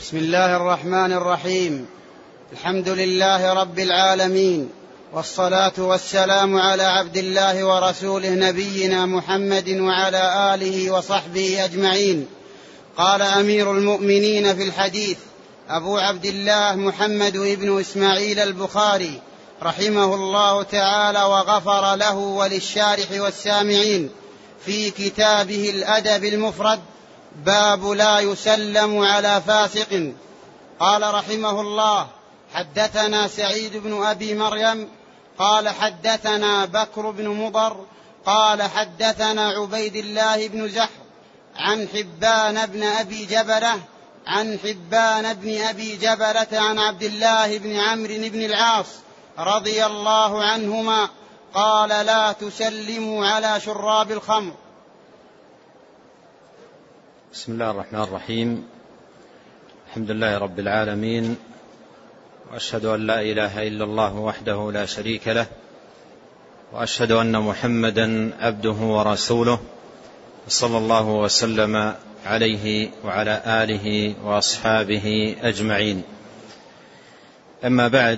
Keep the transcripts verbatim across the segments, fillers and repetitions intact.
بسم الله الرحمن الرحيم. الحمد لله رب العالمين، والصلاة والسلام على عبد الله ورسوله نبينا محمد وعلى آله وصحبه أجمعين. قال أمير المؤمنين في الحديث أبو عبد الله محمد بن إسماعيل البخاري رحمه الله تعالى وغفر له وللشارح والسامعين في كتابه الأدب المفرد: باب لا يسلم على فاسق. قال رحمه الله: حدثنا سعيد بن أبي مريم قال حدثنا بكر بن مضر قال حدثنا عبيد الله بن زحر عن حبان بن أبي جبلة عن حبان بن أبي جبلة عن عبد الله بن عمرو بن العاص رضي الله عنهما قال: لا تسلموا على شراب الخمر. بسم الله الرحمن الرحيم. الحمد لله رب العالمين، وأشهد أن لا إله إلا الله وحده لا شريك له، وأشهد أن محمدا عبده ورسوله، صلى الله وسلم عليه وعلى آله وأصحابه أجمعين. أما بعد،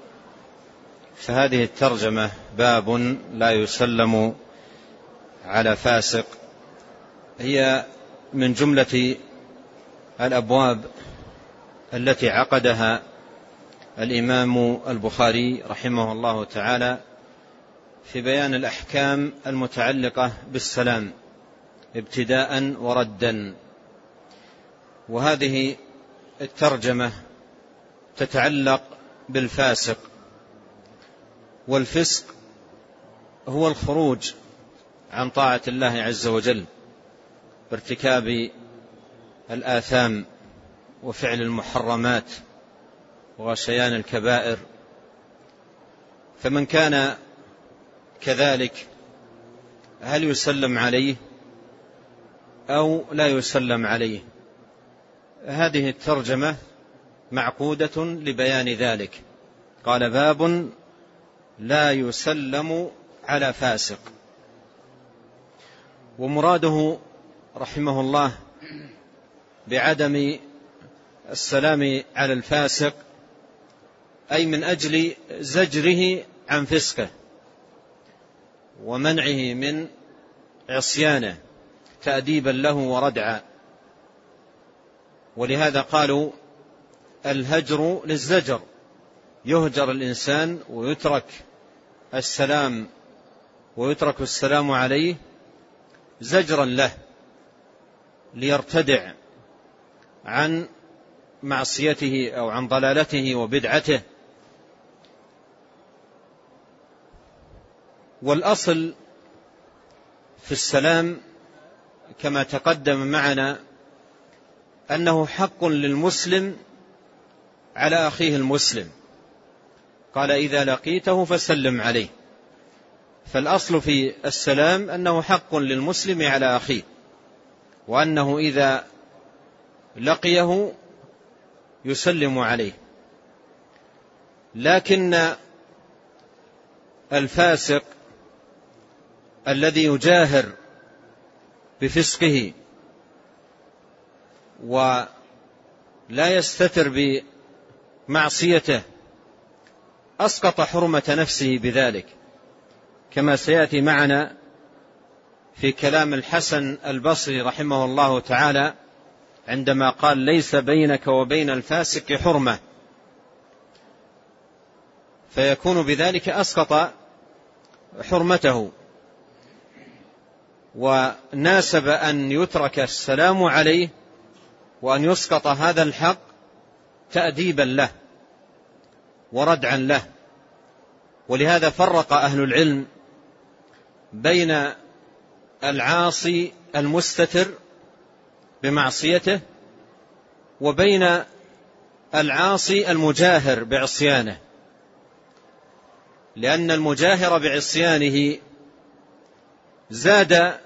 فهذه الترجمة باب لا يسلم على فاسق هي من جملة الأبواب التي عقدها الإمام البخاري رحمه الله تعالى في بيان الأحكام المتعلقة بالسلام ابتداء وردا. وهذه الترجمة تتعلق بالفاسق، والفسق هو الخروج عن طاعة الله عز وجل بارتكاب الآثام وفعل المحرمات وغشيان الكبائر. فمن كان كذلك هل يسلم عليه أو لا يسلم عليه؟ هذه الترجمة معقودة لبيان ذلك. قال: باب لا يسلم على فاسق. ومراده رحمه الله بعدم السلام على الفاسق أي من أجل زجره عن فسقه ومنعه من عصيانه تأديبا له وردعا. ولهذا قالوا: الهجر للزجر، يهجر الإنسان ويترك السلام ويترك السلام عليه زجرا له ليرتدع عن معصيته أو عن ضلالته وبدعته. والأصل في السلام كما تقدم معنا أنه حق للمسلم على أخيه المسلم. قال: إذا لقيته فسلم عليه. فالأصل في السلام أنه حق للمسلم على أخيه، وأنه إذا لقيه يسلم عليه. لكن الفاسق الذي يجاهر بفسقه ولا يستتر بمعصيته أسقط حرمة نفسه بذلك، كما سيأتي معنا في كلام الحسن البصري رحمه الله تعالى عندما قال: ليس بينك وبين الفاسق حرمة، فيكون بذلك أسقط حرمته. وناسب أن يترك السلام عليه وأن يسقط هذا الحق تأديبا له وردعا له. ولهذا فرق أهل العلم بين العاصي المستتر بمعصيته وبين العاصي المجاهر بعصيانه، لأن المجاهر بعصيانه زاد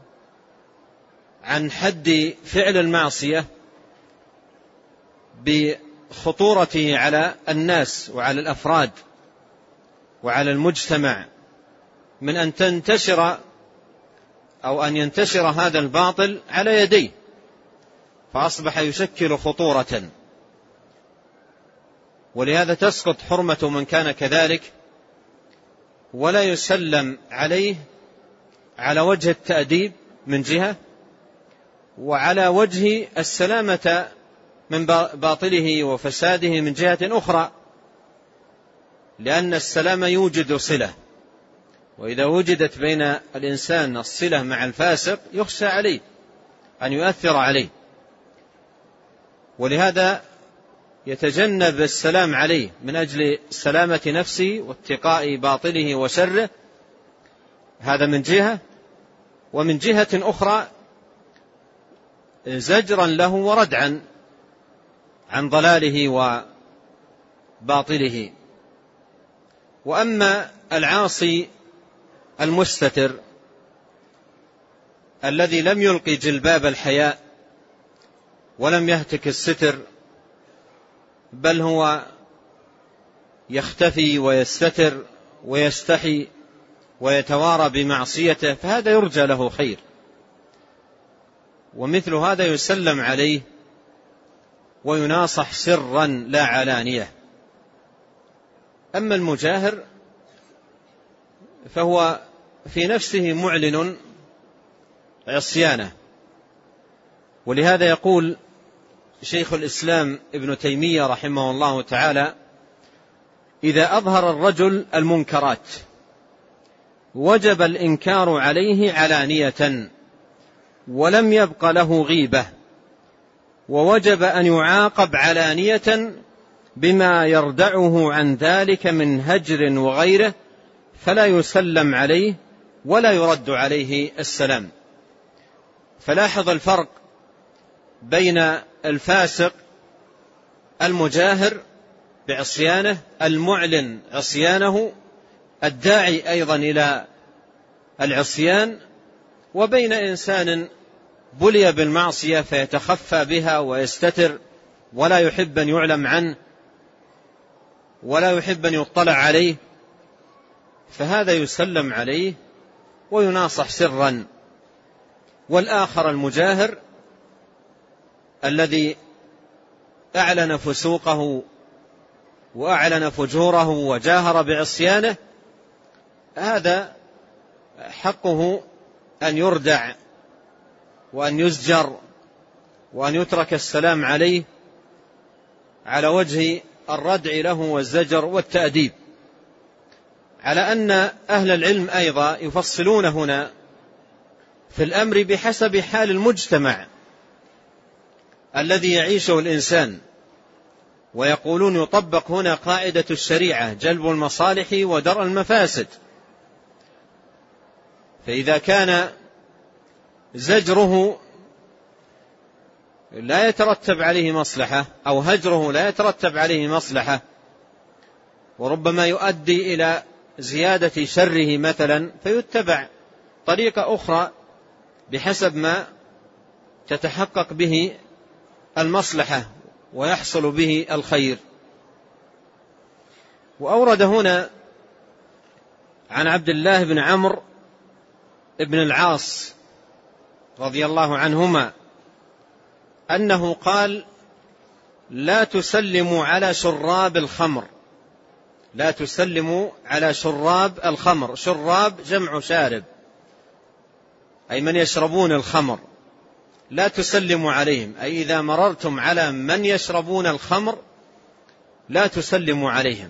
عن حد فعل المعصية بخطورته على الناس وعلى الأفراد وعلى المجتمع، من أن تنتشر أو أن ينتشر هذا الباطل على يديه، فأصبح يشكل خطورة ولهذا تسقط حرمة من كان كذلك، ولا يسلم عليه على وجه التأديب من جهة، وعلى وجه السلامة من باطله وفساده من جهة أخرى، لأن السلام يوجد صلة، وإذا وجدت بين الإنسان الصلة مع الفاسق يخشى عليه أن يؤثر عليه، ولهذا يتجنب السلام عليه من أجل سلامة نفسه واتقاء باطله وشره. هذا من جهة، ومن جهة أخرى زجرا له وردعا عن ضلاله وباطله. وأما العاصي المستتر الذي لم يلقي جلباب الحياء ولم يهتك الستر، بل هو يختفي ويستتر ويستحي ويتوارى بمعصيته، فهذا يرجى له خير، ومثل هذا يسلم عليه ويناصح سرا لا علانية. أما المجاهر فهو في نفسه معلن عصيانه، ولهذا يقول شيخ الإسلام ابن تيمية رحمه الله تعالى: إذا أظهر الرجل المنكرات وجب الإنكار عليه علانية ولم يبق له غيبة، ووجب أن يعاقب علانية بما يردعه عن ذلك من هجر وغيره، فلا يسلم عليه ولا يرد عليه السلام. فلاحظ الفرق بين الفاسق المجاهر بعصيانه المعلن عصيانه الداعي أيضا إلى العصيان، وبين إنسان بلي بالمعصية فيتخفى بها ويستتر ولا يحب أن يعلم عنه ولا يحب أن يطلع عليه، فهذا يسلم عليه ويناصح سرا. والآخر المجاهر الذي أعلن فسوقه وأعلن فجوره وجاهر بعصيانه، هذا حقه أن يردع وأن يزجر وأن يترك السلام عليه على وجه الردع له والزجر والتأديب، على أن أهل العلم أيضا يفصلون هنا في الأمر بحسب حال المجتمع الذي يعيشه الإنسان، ويقولون يطبق هنا قاعدة الشريعة: جلب المصالح ودرء المفاسد. فإذا كان زجره لا يترتب عليه مصلحة أو هجره لا يترتب عليه مصلحة، وربما يؤدي إلى زيادة شره مثلا، فيتبع طريقة أخرى بحسب ما تتحقق به المصلحة ويحصل به الخير. وأورد هنا عن عبد الله بن عمرو بن العاص رضي الله عنهما أنه قال: لا تسلموا على شراب الخمر، لا تسلموا على شراب الخمر. شراب جمع شارب، أي من يشربون الخمر. لا تسلموا عليهم، أي إذا مررتم على من يشربون الخمر لا تسلموا عليهم.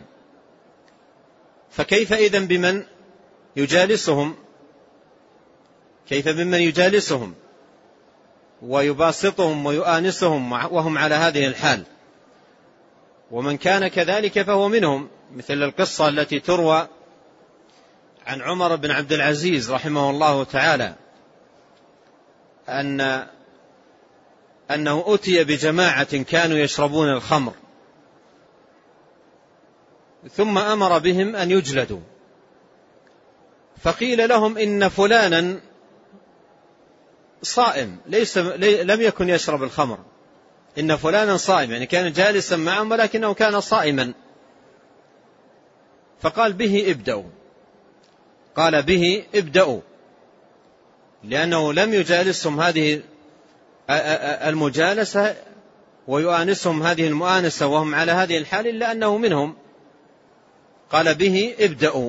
فكيف إذن بمن يجالسهم؟ كيف بمن يجالسهم ويباسطهم ويؤانسهم وهم على هذه الحال؟ ومن كان كذلك فهو منهم، مثل القصة التي تروى عن عمر بن عبد العزيز رحمه الله تعالى أن أنه أتي بجماعة كانوا يشربون الخمر، ثم أمر بهم أن يجلدوا، فقيل لهم إن فلانا صائم ليس لم يكن يشرب الخمر، إن فلانا صائم، يعني كان جالسا معهم ولكنه كان صائما. فقال: به ابدأوا، قال: به ابدأوا، لأنه لم يجالسهم هذه المجالسة ويؤانسهم هذه المؤانسة وهم على هذه الحال إلا أنه منهم، قال به ابدأوا.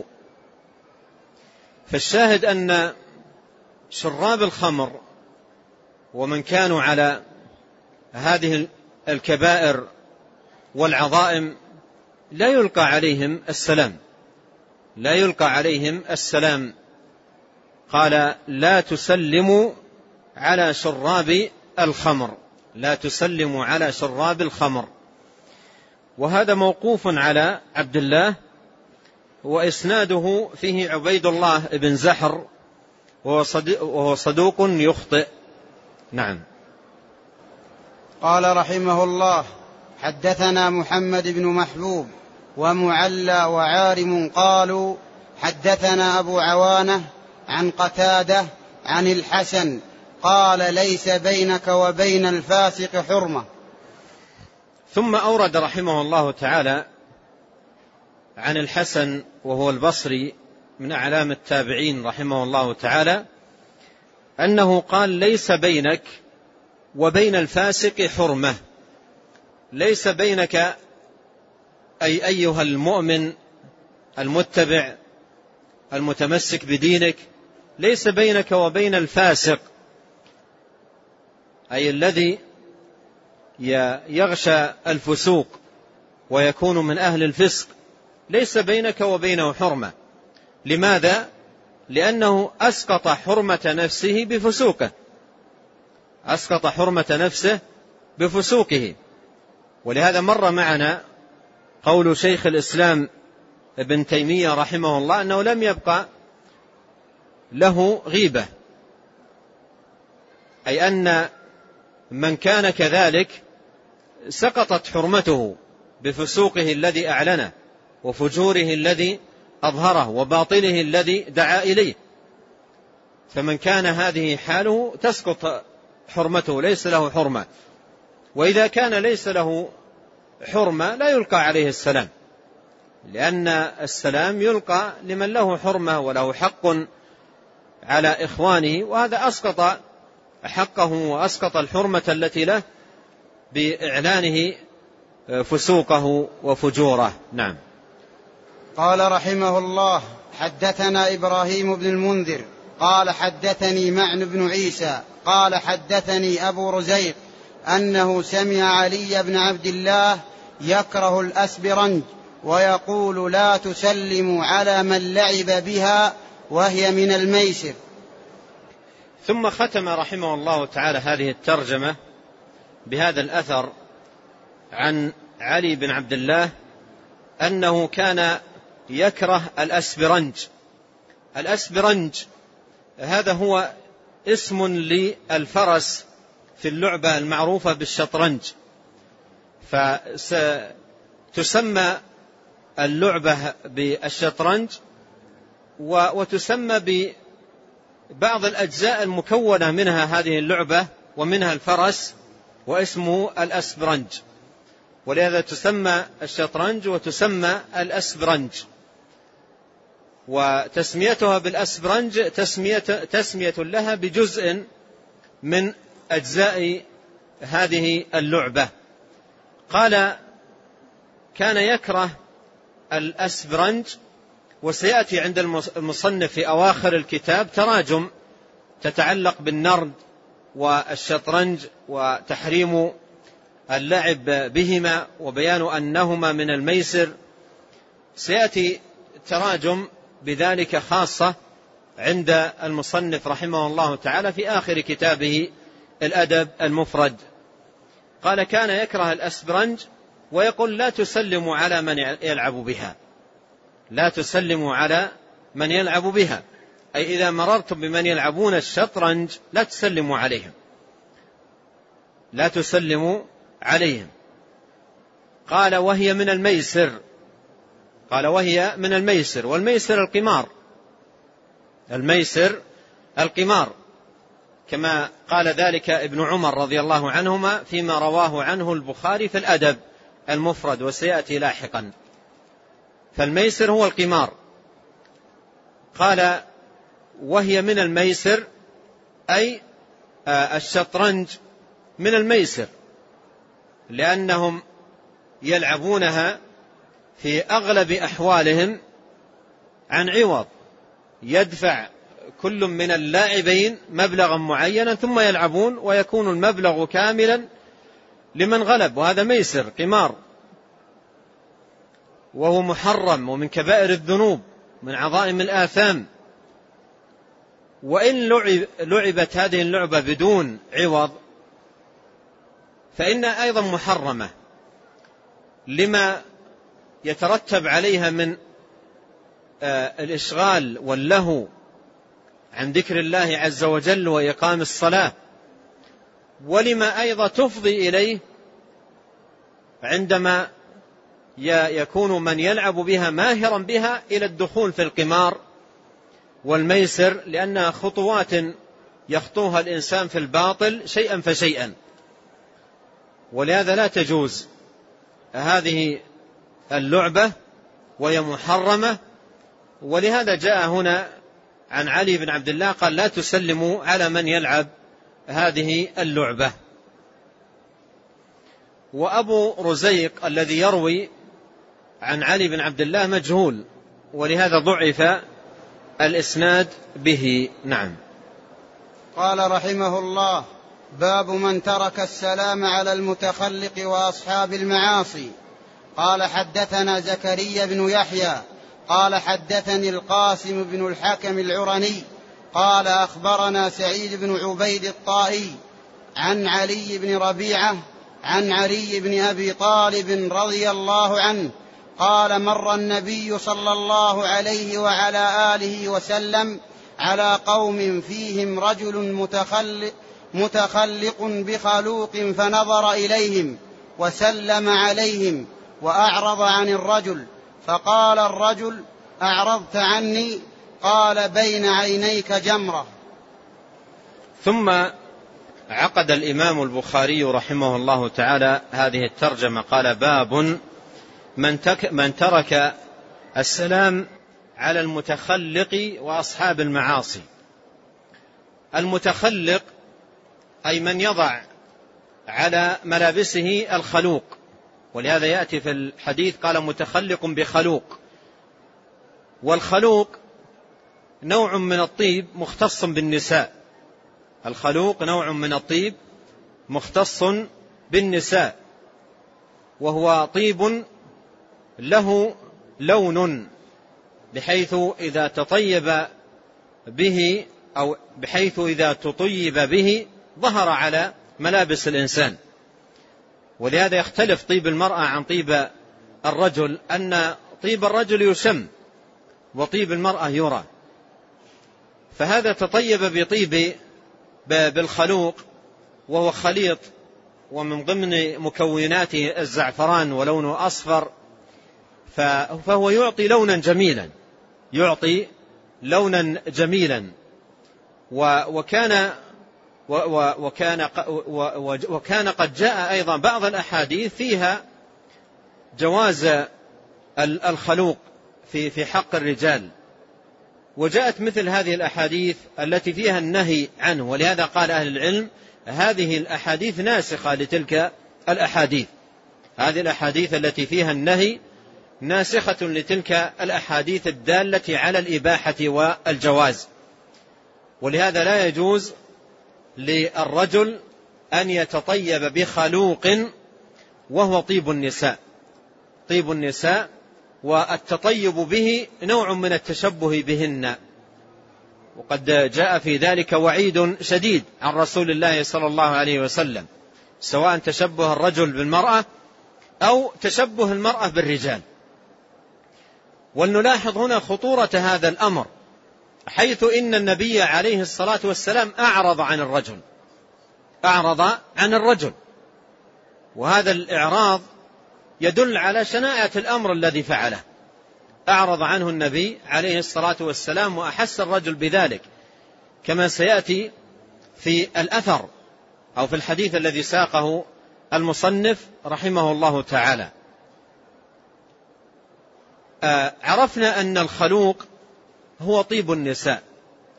فالشاهد أن شراب الخمر ومن كانوا على هذه الكبائر والعظائم لا يلقى عليهم السلام، لا يلقى عليهم السلام. قال لا تسلموا على شراب الخمر، لا تسلموا على شراب الخمر. وهذا موقوف على عبد الله، وإسناده فيه عبيد الله بن زحر وهو صدوق يخطئ. نعم. قال رحمه الله: حدثنا محمد بن محبوب ومعلى وعارم قالوا حدثنا أبو عوانة عن قتادة عن الحسن قال ليس بينك وبين الفاسق حرمة. ثم أورد رحمه الله تعالى عن الحسن وهو البصري من أعلام التابعين رحمه الله تعالى أنه قال ليس بينك وبين الفاسق حرمة. ليس بينك أي أيها المؤمن المتبع المتمسك بدينك، ليس بينك وبين الفاسق أي الذي يغشى الفسوق ويكون من أهل الفسق، ليس بينك وبينه حرمة. لماذا؟ لأنه أسقط حرمة نفسه بفسوقه، أسقط حرمة نفسه بفسوقه. ولهذا مر معنا قول شيخ الإسلام ابن تيمية رحمه الله أنه لم يبقى له غيبة، أي أن من كان كذلك سقطت حرمته بفسوقه الذي أعلنه وفجوره الذي أظهره وباطله الذي دعا إليه. فمن كان هذه حاله تسقط حرمته، ليس له حرمة. وإذا كان ليس له حرمة لا يلقى عليه السلام، لأن السلام يلقى لمن له حرمة وله حق على إخوانه، وهذا أسقط حقه وأسقط الحرمة التي له بإعلانه فسوقه وفجوره. نعم. قال رحمه الله: حدثنا إبراهيم بن المنذر قال حدثني معن بن عيسى قال حدثني أبو رزيق أنه سمع علي بن عبد الله يكره الأسبرنج ويقول لا تسلموا على من لعب بها وهي من الميسر. ثم ختم رحمه الله تعالى هذه الترجمة بهذا الأثر عن علي بن عبد الله أنه كان يكره الأسبرنج. الأسبرنج هذا هو اسم للفرس في اللعبة المعروفة بالشطرنج، فتسمى اللعبة بالشطرنج وتسمى ببعض الأجزاء المكونة منها هذه اللعبة ومنها الفرس واسمه الأسبرنج، ولهذا تسمى الشطرنج وتسمى الأسبرنج. وتسميتها بالأسبرنج تسمية, تسمية لها بجزء من أجزاء هذه اللعبة. قال كان يكره الأسبرنج، وسيأتي عند المصنف في أواخر الكتاب تراجم تتعلق بالنرد والشطرنج وتحريم اللعب بهما وبيان أنهما من الميسر. سيأتي تراجم بذلك خاصة عند المصنف رحمه الله تعالى في آخر كتابه الأدب المفرد. قال كان يكره الأسبرنج ويقول لا تسلموا على من يلعب بها، لا تسلموا على من يلعب بها، أي إذا مررتم بمن يلعبون الشطرنج لا تسلموا عليهم، لا تسلموا عليهم. قال وهي من الميسر، قال وهي من الميسر، والميسر القمار، الميسر القمار، كما قال ذلك ابن عمر رضي الله عنهما فيما رواه عنه البخاري في الأدب المفرد وسيأتي لاحقا. فالميسر هو القمار. قال وهي من الميسر أي الشطرنج من الميسر، لأنهم يلعبونها في أغلب أحوالهم عن عوض، يدفع كل من اللاعبين مبلغا معينا ثم يلعبون ويكون المبلغ كاملا لمن غلب، وهذا ميسر قمار وهو محرم ومن كبائر الذنوب من عظائم الآثام. وإن لعبت هذه اللعبة بدون عوض فإنها أيضا محرمة لما يترتب عليها من الإشغال واللهو عن ذكر الله عز وجل وإقام الصلاة، ولما أيضا تفضي إليه عندما يكون من يلعب بها ماهرا بها إلى الدخول في القمار والميسر، لأنها خطوات يخطوها الإنسان في الباطل شيئا فشيئا، ولهذا لا تجوز هذه اللعبة وهي محرمة. ولهذا جاء هنا عن علي بن عبد الله قال: لا تسلموا على من يلعب هذه اللعبة. وأبو رزيق الذي يروي عن علي بن عبد الله مجهول، ولهذا ضعف الإسناد به. نعم. قال رحمه الله: باب من ترك السلام على المتخلق وأصحاب المعاصي. قال: حدثنا زكريا بن يحيى قال: حدثني القاسم بن الحكم العرني قال: أخبرنا سعيد بن عبيد الطائي عن علي بن ربيعة عن علي بن أبي طالب رضي الله عنه قال: مر النبي صلى الله عليه وعلى آله وسلم على قوم فيهم رجل متخلق, متخلق بخلوق فنظر إليهم وسلم عليهم وأعرض عن الرجل، فقال الرجل: أعرضت عني؟ قال: بين عينيك جمرة. ثم عقد الإمام البخاري رحمه الله تعالى هذه الترجمة، قال: باب من, تك من ترك السلام على المتخلق وأصحاب المعاصي. المتخلق أي من يضع على ملابسه الخلوق، ولهذا يأتي في الحديث قال: متخلق بخلوق. والخلوق نوع من الطيب مختص بالنساء، الخلوق نوع من الطيب مختص بالنساء، وهو طيب له لون بحيث إذا تطيب به أو بحيث إذا تطيب به ظهر على ملابس الإنسان. ولهذا يختلف طيب المرأة عن طيب الرجل، أن طيب الرجل يشم وطيب المرأة يرى، فهذا تطيب بطيب بالخلوق وهو خليط، ومن ضمن مكوناته الزعفران ولونه أصفر، فهو يعطي لونا جميلا يعطي لونا جميلا وكان وكان وكان قد جاء أيضا بعض الأحاديث فيها جواز الخلوق في في حق الرجال، وجاءت مثل هذه الأحاديث التي فيها النهي عنه. ولهذا قال أهل العلم: هذه الأحاديث ناسخة لتلك الأحاديث، هذه الأحاديث التي فيها النهي ناسخة لتلك الأحاديث الدالة على الإباحة والجواز. ولهذا لا يجوز للرجل أن يتطيب بخلوق وهو طيب النساء، طيب النساء والتطيب به نوع من التشبه بهن، وقد جاء في ذلك وعيد شديد عن رسول الله صلى الله عليه وسلم، سواء تشبه الرجل بالمرأة أو تشبه المرأة بالرجال. ولنلاحظ هنا خطورة هذا الأمر، حيث إن النبي عليه الصلاة والسلام أعرض عن الرجل أعرض عن الرجل وهذا الإعراض يدل على شناعة الأمر الذي فعله. أعرض عنه النبي عليه الصلاة والسلام وأحس الرجل بذلك، كما سيأتي في الأثر أو في الحديث الذي ساقه المصنف رحمه الله تعالى. عرفنا أن الخلوق هو طيب النساء،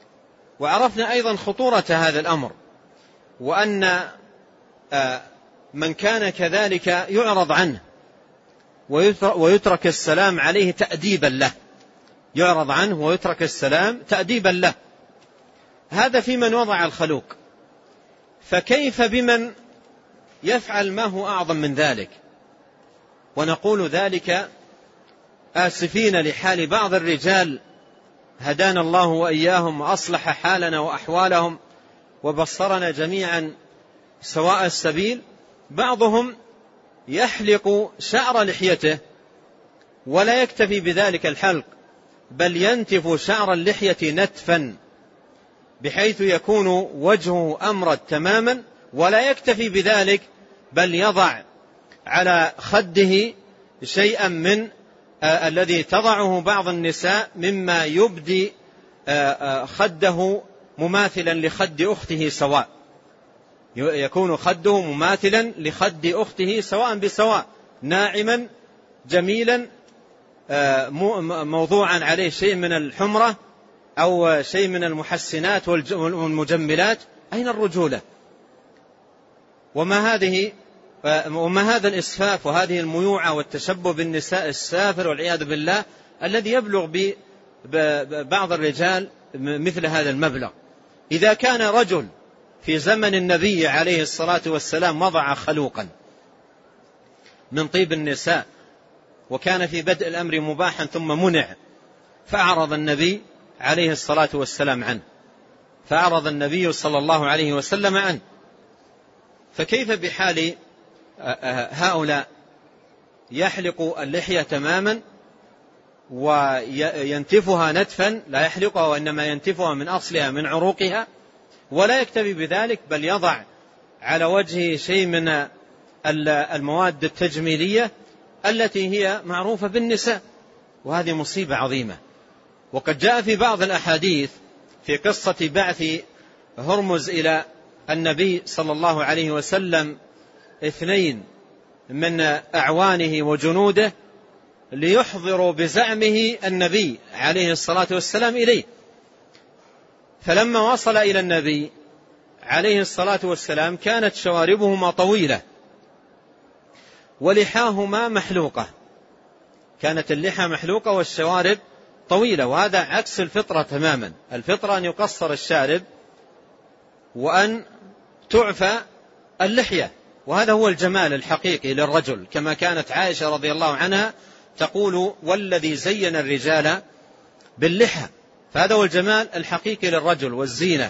وعرفنا أيضا خطورة هذا الأمر، وأن من كان كذلك يعرض عنه ويترك السلام عليه تأديبا له، يعرض عنه ويترك السلام تأديبا له. هذا في من وضع الخلوق، فكيف بمن يفعل ما هو أعظم من ذلك؟ ونقول ذلك آسفين لحال بعض الرجال هدانا الله وإياهم وأصلح حالنا وأحوالهم وبصرنا جميعا سواء السبيل. بعضهم يحلق شعر لحيته ولا يكتفي بذلك الحلق، بل ينتف شعر اللحية نتفا بحيث يكون وجهه أمرد تماما، ولا يكتفي بذلك بل يضع على خده شيئا من آه الذي تضعه بعض النساء مما يبدي آه آه خده مماثلا لخد أخته سواء، يكون خده مماثلا لخد أخته سواء بسواء، ناعما جميلا آه موضوعا عليه شيء من الحمرة أو شيء من المحسنات والمجملات. أين الرجولة؟ وما هذه وما هذا الإسفاف وهذه الميوعة والتشبه بالنساء السافر والعياذ بالله الذي يبلغ ببعض الرجال مثل هذا المبلغ. إذا كان رجل في زمن النبي عليه الصلاة والسلام وضع خلوقا من طيب النساء وكان في بدء الأمر مباحا ثم منع، فأعرض النبي عليه الصلاة والسلام عنه، فأعرض النبي صلى الله عليه وسلم عنه، فكيف بحال هؤلاء؟ يحلق اللحية تماما وينتفها نتفا، لا يحلقها وإنما ينتفها من أصلها من عروقها، ولا يكتفي بذلك بل يضع على وجهه شيء من المواد التجميلية التي هي معروفة بالنساء، وهذه مصيبة عظيمة. وقد جاء في بعض الأحاديث في قصة بعث هرمز إلى النبي صلى الله عليه وسلم اثنين من أعوانه وجنوده ليحضروا بزعمه النبي عليه الصلاة والسلام إليه، فلما وصل إلى النبي عليه الصلاة والسلام كانت شواربهما طويلة ولحاهما محلوقة، كانت اللحى محلوقة والشوارب طويلة، وهذا عكس الفطرة تماما. الفطرة أن يقصر الشارب وأن تعفى اللحية، وهذا هو الجمال الحقيقي للرجل، كما كانت عائشة رضي الله عنها تقول والذي زين الرجال باللحى، فهذا هو الجمال الحقيقي للرجل والزينة.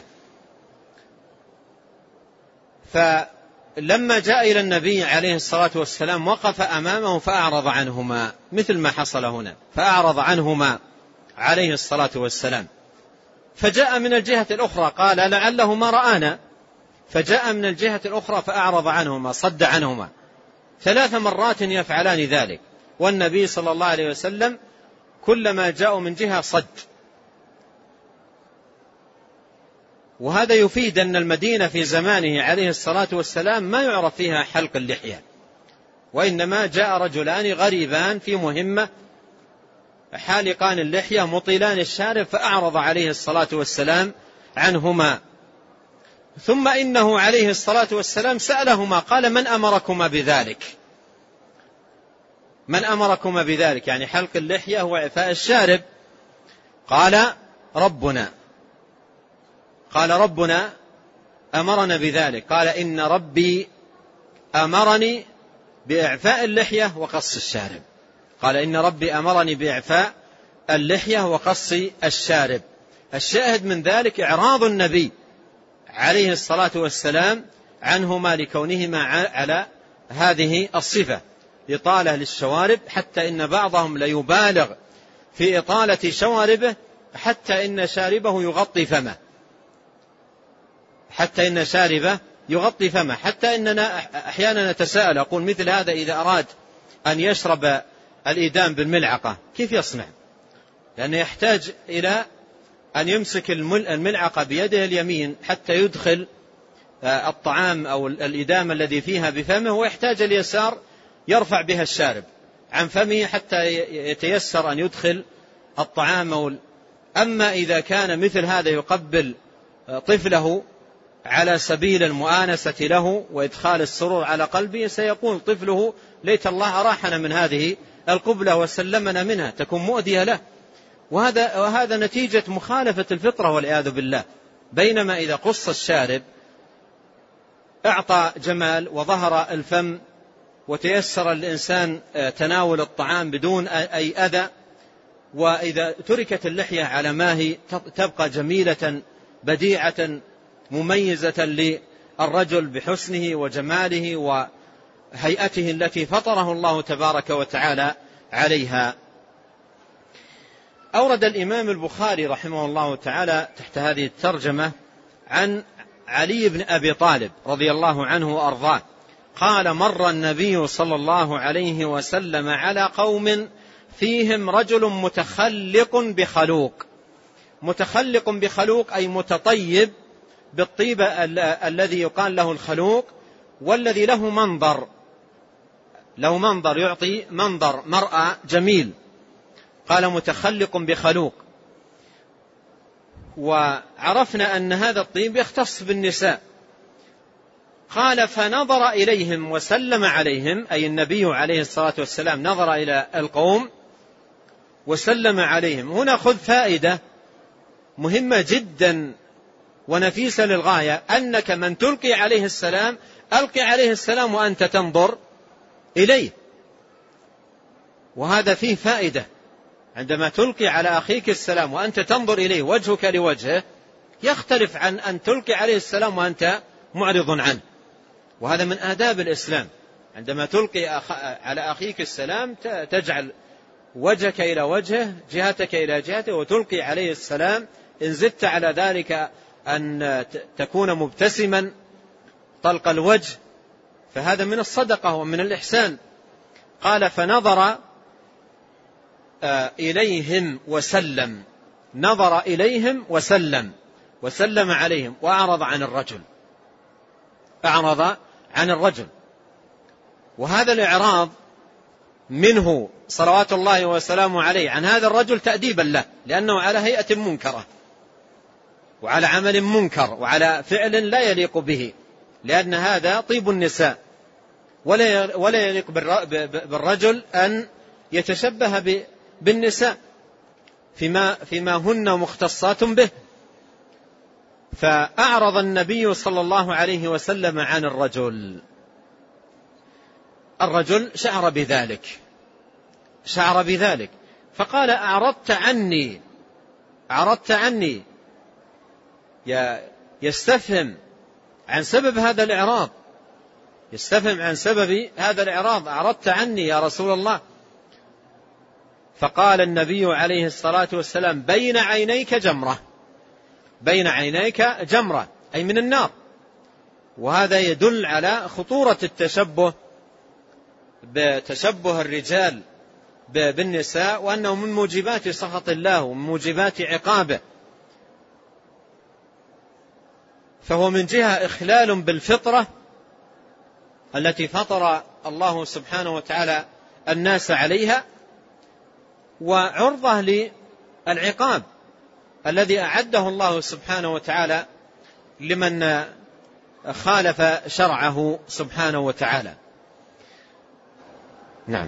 فلما جاء إلى النبي عليه الصلاة والسلام وقف أمامه فأعرض عنهما، مثل ما حصل هنا، فأعرض عنهما عليه الصلاة والسلام. فجاء من الجهة الأخرى قال لعله ما رآنا، فجاء من الجهة الأخرى فأعرض عنهما، صد عنهما، ثلاث مرات يفعلان ذلك، والنبي صلى الله عليه وسلم كلما جاءوا من جهة صد. وهذا يفيد أن المدينة في زمانه عليه الصلاة والسلام ما يعرف فيها حلق اللحية، وإنما جاء رجلان غريبان في مهمة حالقان اللحية مطيلان الشارب، فأعرض عليه الصلاة والسلام عنهما. ثم إنه عليه الصلاة والسلام سألهما قال من أمركما بذلك؟ من أمركما بذلك؟ يعني حلق اللحية وإعفاء الشارب. قال ربنا، قال ربنا أمرنا بذلك. قال إن ربي أمرني بإعفاء اللحية وقص الشارب. قال إن ربي أمرني بإعفاء اللحية وقص الشارب. الشاهد من ذلك إعراض النبي عليه الصلاة والسلام عنهما لكونهما على هذه الصفة، إطالة للشوارب، حتى إن بعضهم ليبالغ في إطالة شواربه حتى إن شاربه يغطي فمه، حتى إن شاربه يغطي فمه، حتى إننا أحيانا نتساءل، أقول مثل هذا إذا أراد أن يشرب الإدام بالملعقة كيف يصنع؟ لأنه يحتاج إلى أن يمسك الملعقة بيده اليمين حتى يدخل الطعام أو الإدام الذي فيها بفمه، ويحتاج اليسار يرفع بها الشارب عن فمه حتى يتيسر أن يدخل الطعام. أما إذا كان مثل هذا يقبل طفله على سبيل المؤانسة له وإدخال السرور على قلبه سيقول طفله ليت الله أراحنا من هذه القبلة وسلمنا منها، تكون مؤذية له. وهذا, وهذا نتيجة مخالفة الفطرة والعياذ بالله. بينما إذا قص الشارب أعطى جمال وظهر الفم وتيسر الإنسان تناول الطعام بدون أي أذى، وإذا تركت اللحية على ما هي تبقى جميلة بديعة مميزة للرجل بحسنه وجماله وهيئته التي فطره الله تبارك وتعالى عليها. أورد الإمام البخاري رحمه الله تعالى تحت هذه الترجمة عن علي بن أبي طالب رضي الله عنه وأرضاه قال: مر النبي صلى الله عليه وسلم على قوم فيهم رجل متخلق بخلوق. متخلق بخلوق أي متطيب بالطيب الذي يقال له الخلوق، والذي له منظر، له منظر يعطي منظر مرأة جميل. قال متخلق بخلوق. وعرفنا أن هذا الطيب يختص بالنساء. قال: فنظر إليهم وسلم عليهم، أي النبي عليه الصلاة والسلام نظر إلى القوم وسلم عليهم. هنا خذ فائدة مهمة جدا ونفيسة للغاية، أنك من تلقي عليه السلام ألقي عليه السلام وأنت تنظر إليه. وهذا فيه فائدة، عندما تلقي على أخيك السلام وأنت تنظر إليه وجهك لوجهه يختلف عن أن تلقي عليه السلام وأنت معرض عنه. وهذا من آداب الإسلام، عندما تلقي أخ... على أخيك السلام تجعل وجهك إلى وجهه، جهتك إلى جهته، وتلقي عليه السلام. إن زدت على ذلك أن تكون مبتسما طلق الوجه فهذا من الصدقة ومن الإحسان. قال: فنظر إليهم وسلم، نظر إليهم وسلم وسلم عليهم وأعرض عن الرجل، أعرض عن الرجل. وهذا الإعراض منه صلوات الله وسلامه عليه عن هذا الرجل تأديبا له، لأنه على هيئة منكرة وعلى عمل منكر وعلى فعل لا يليق به، لأن هذا طيب النساء، ولا يليق بالرجل أن يتشبه بالنساء فيما, فيما هن مختصات به. فأعرض النبي صلى الله عليه وسلم عن الرجل. الرجل شعر بذلك شعر بذلك فقال: أعرضت عني أعرضت عني يستفهم عن سبب هذا الإعراض، يستفهم عن سبب هذا الإعراض. أعرضت عني يا رسول الله. فقال النبي عليه الصلاة والسلام: بين عينيك جمرة، بين عينيك جمرة أي من النار. وهذا يدل على خطورة التشبه بتشبه الرجال بالنساء، وأنه من موجبات سخط الله ومن موجبات عقابه. فهو من جهة إخلال بالفطرة التي فطر الله سبحانه وتعالى الناس عليها، وعرضة للعقاب الذي أعده الله سبحانه وتعالى لمن خالف شرعه سبحانه وتعالى. نعم.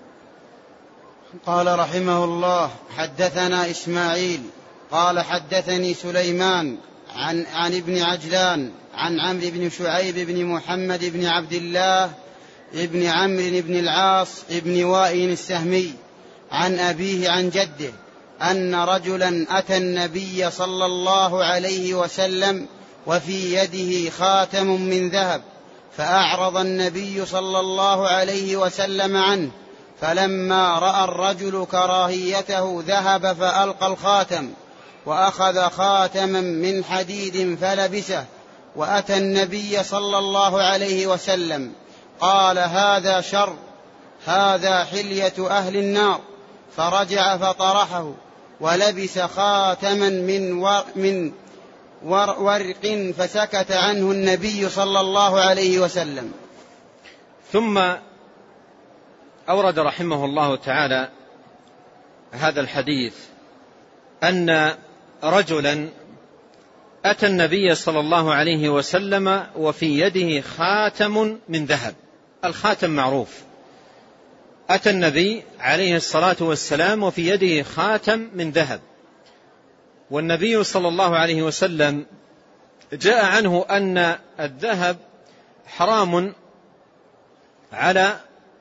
قال رحمه الله: حدثنا إسماعيل قال حدثني سليمان عن, عن ابن عجلان عن عمرو بن شعيب بن محمد بن عبد الله بن عمرو بن العاص بن وائل السهمي عن أبيه عن جده أن رجلا أتى النبي صلى الله عليه وسلم وفي يده خاتم من ذهب، فأعرض النبي صلى الله عليه وسلم عنه، فلما رأى الرجل كراهيته ذهب فألقى الخاتم وأخذ خاتما من حديد فلبسه، وأتى النبي صلى الله عليه وسلم قال: هذا شر، هذا حلية أهل النار. فرجع فطرحه ولبس خاتما من ور من ور ورق فسكت عنه النبي صلى الله عليه وسلم. ثم أورد رحمه الله تعالى هذا الحديث أن رجلا أتى النبي صلى الله عليه وسلم وفي يده خاتم من ذهب. الخاتم معروف. أتى النبي عليه الصلاة والسلام وفي يده خاتم من ذهب، والنبي صلى الله عليه وسلم جاء عنه أن الذهب حرام على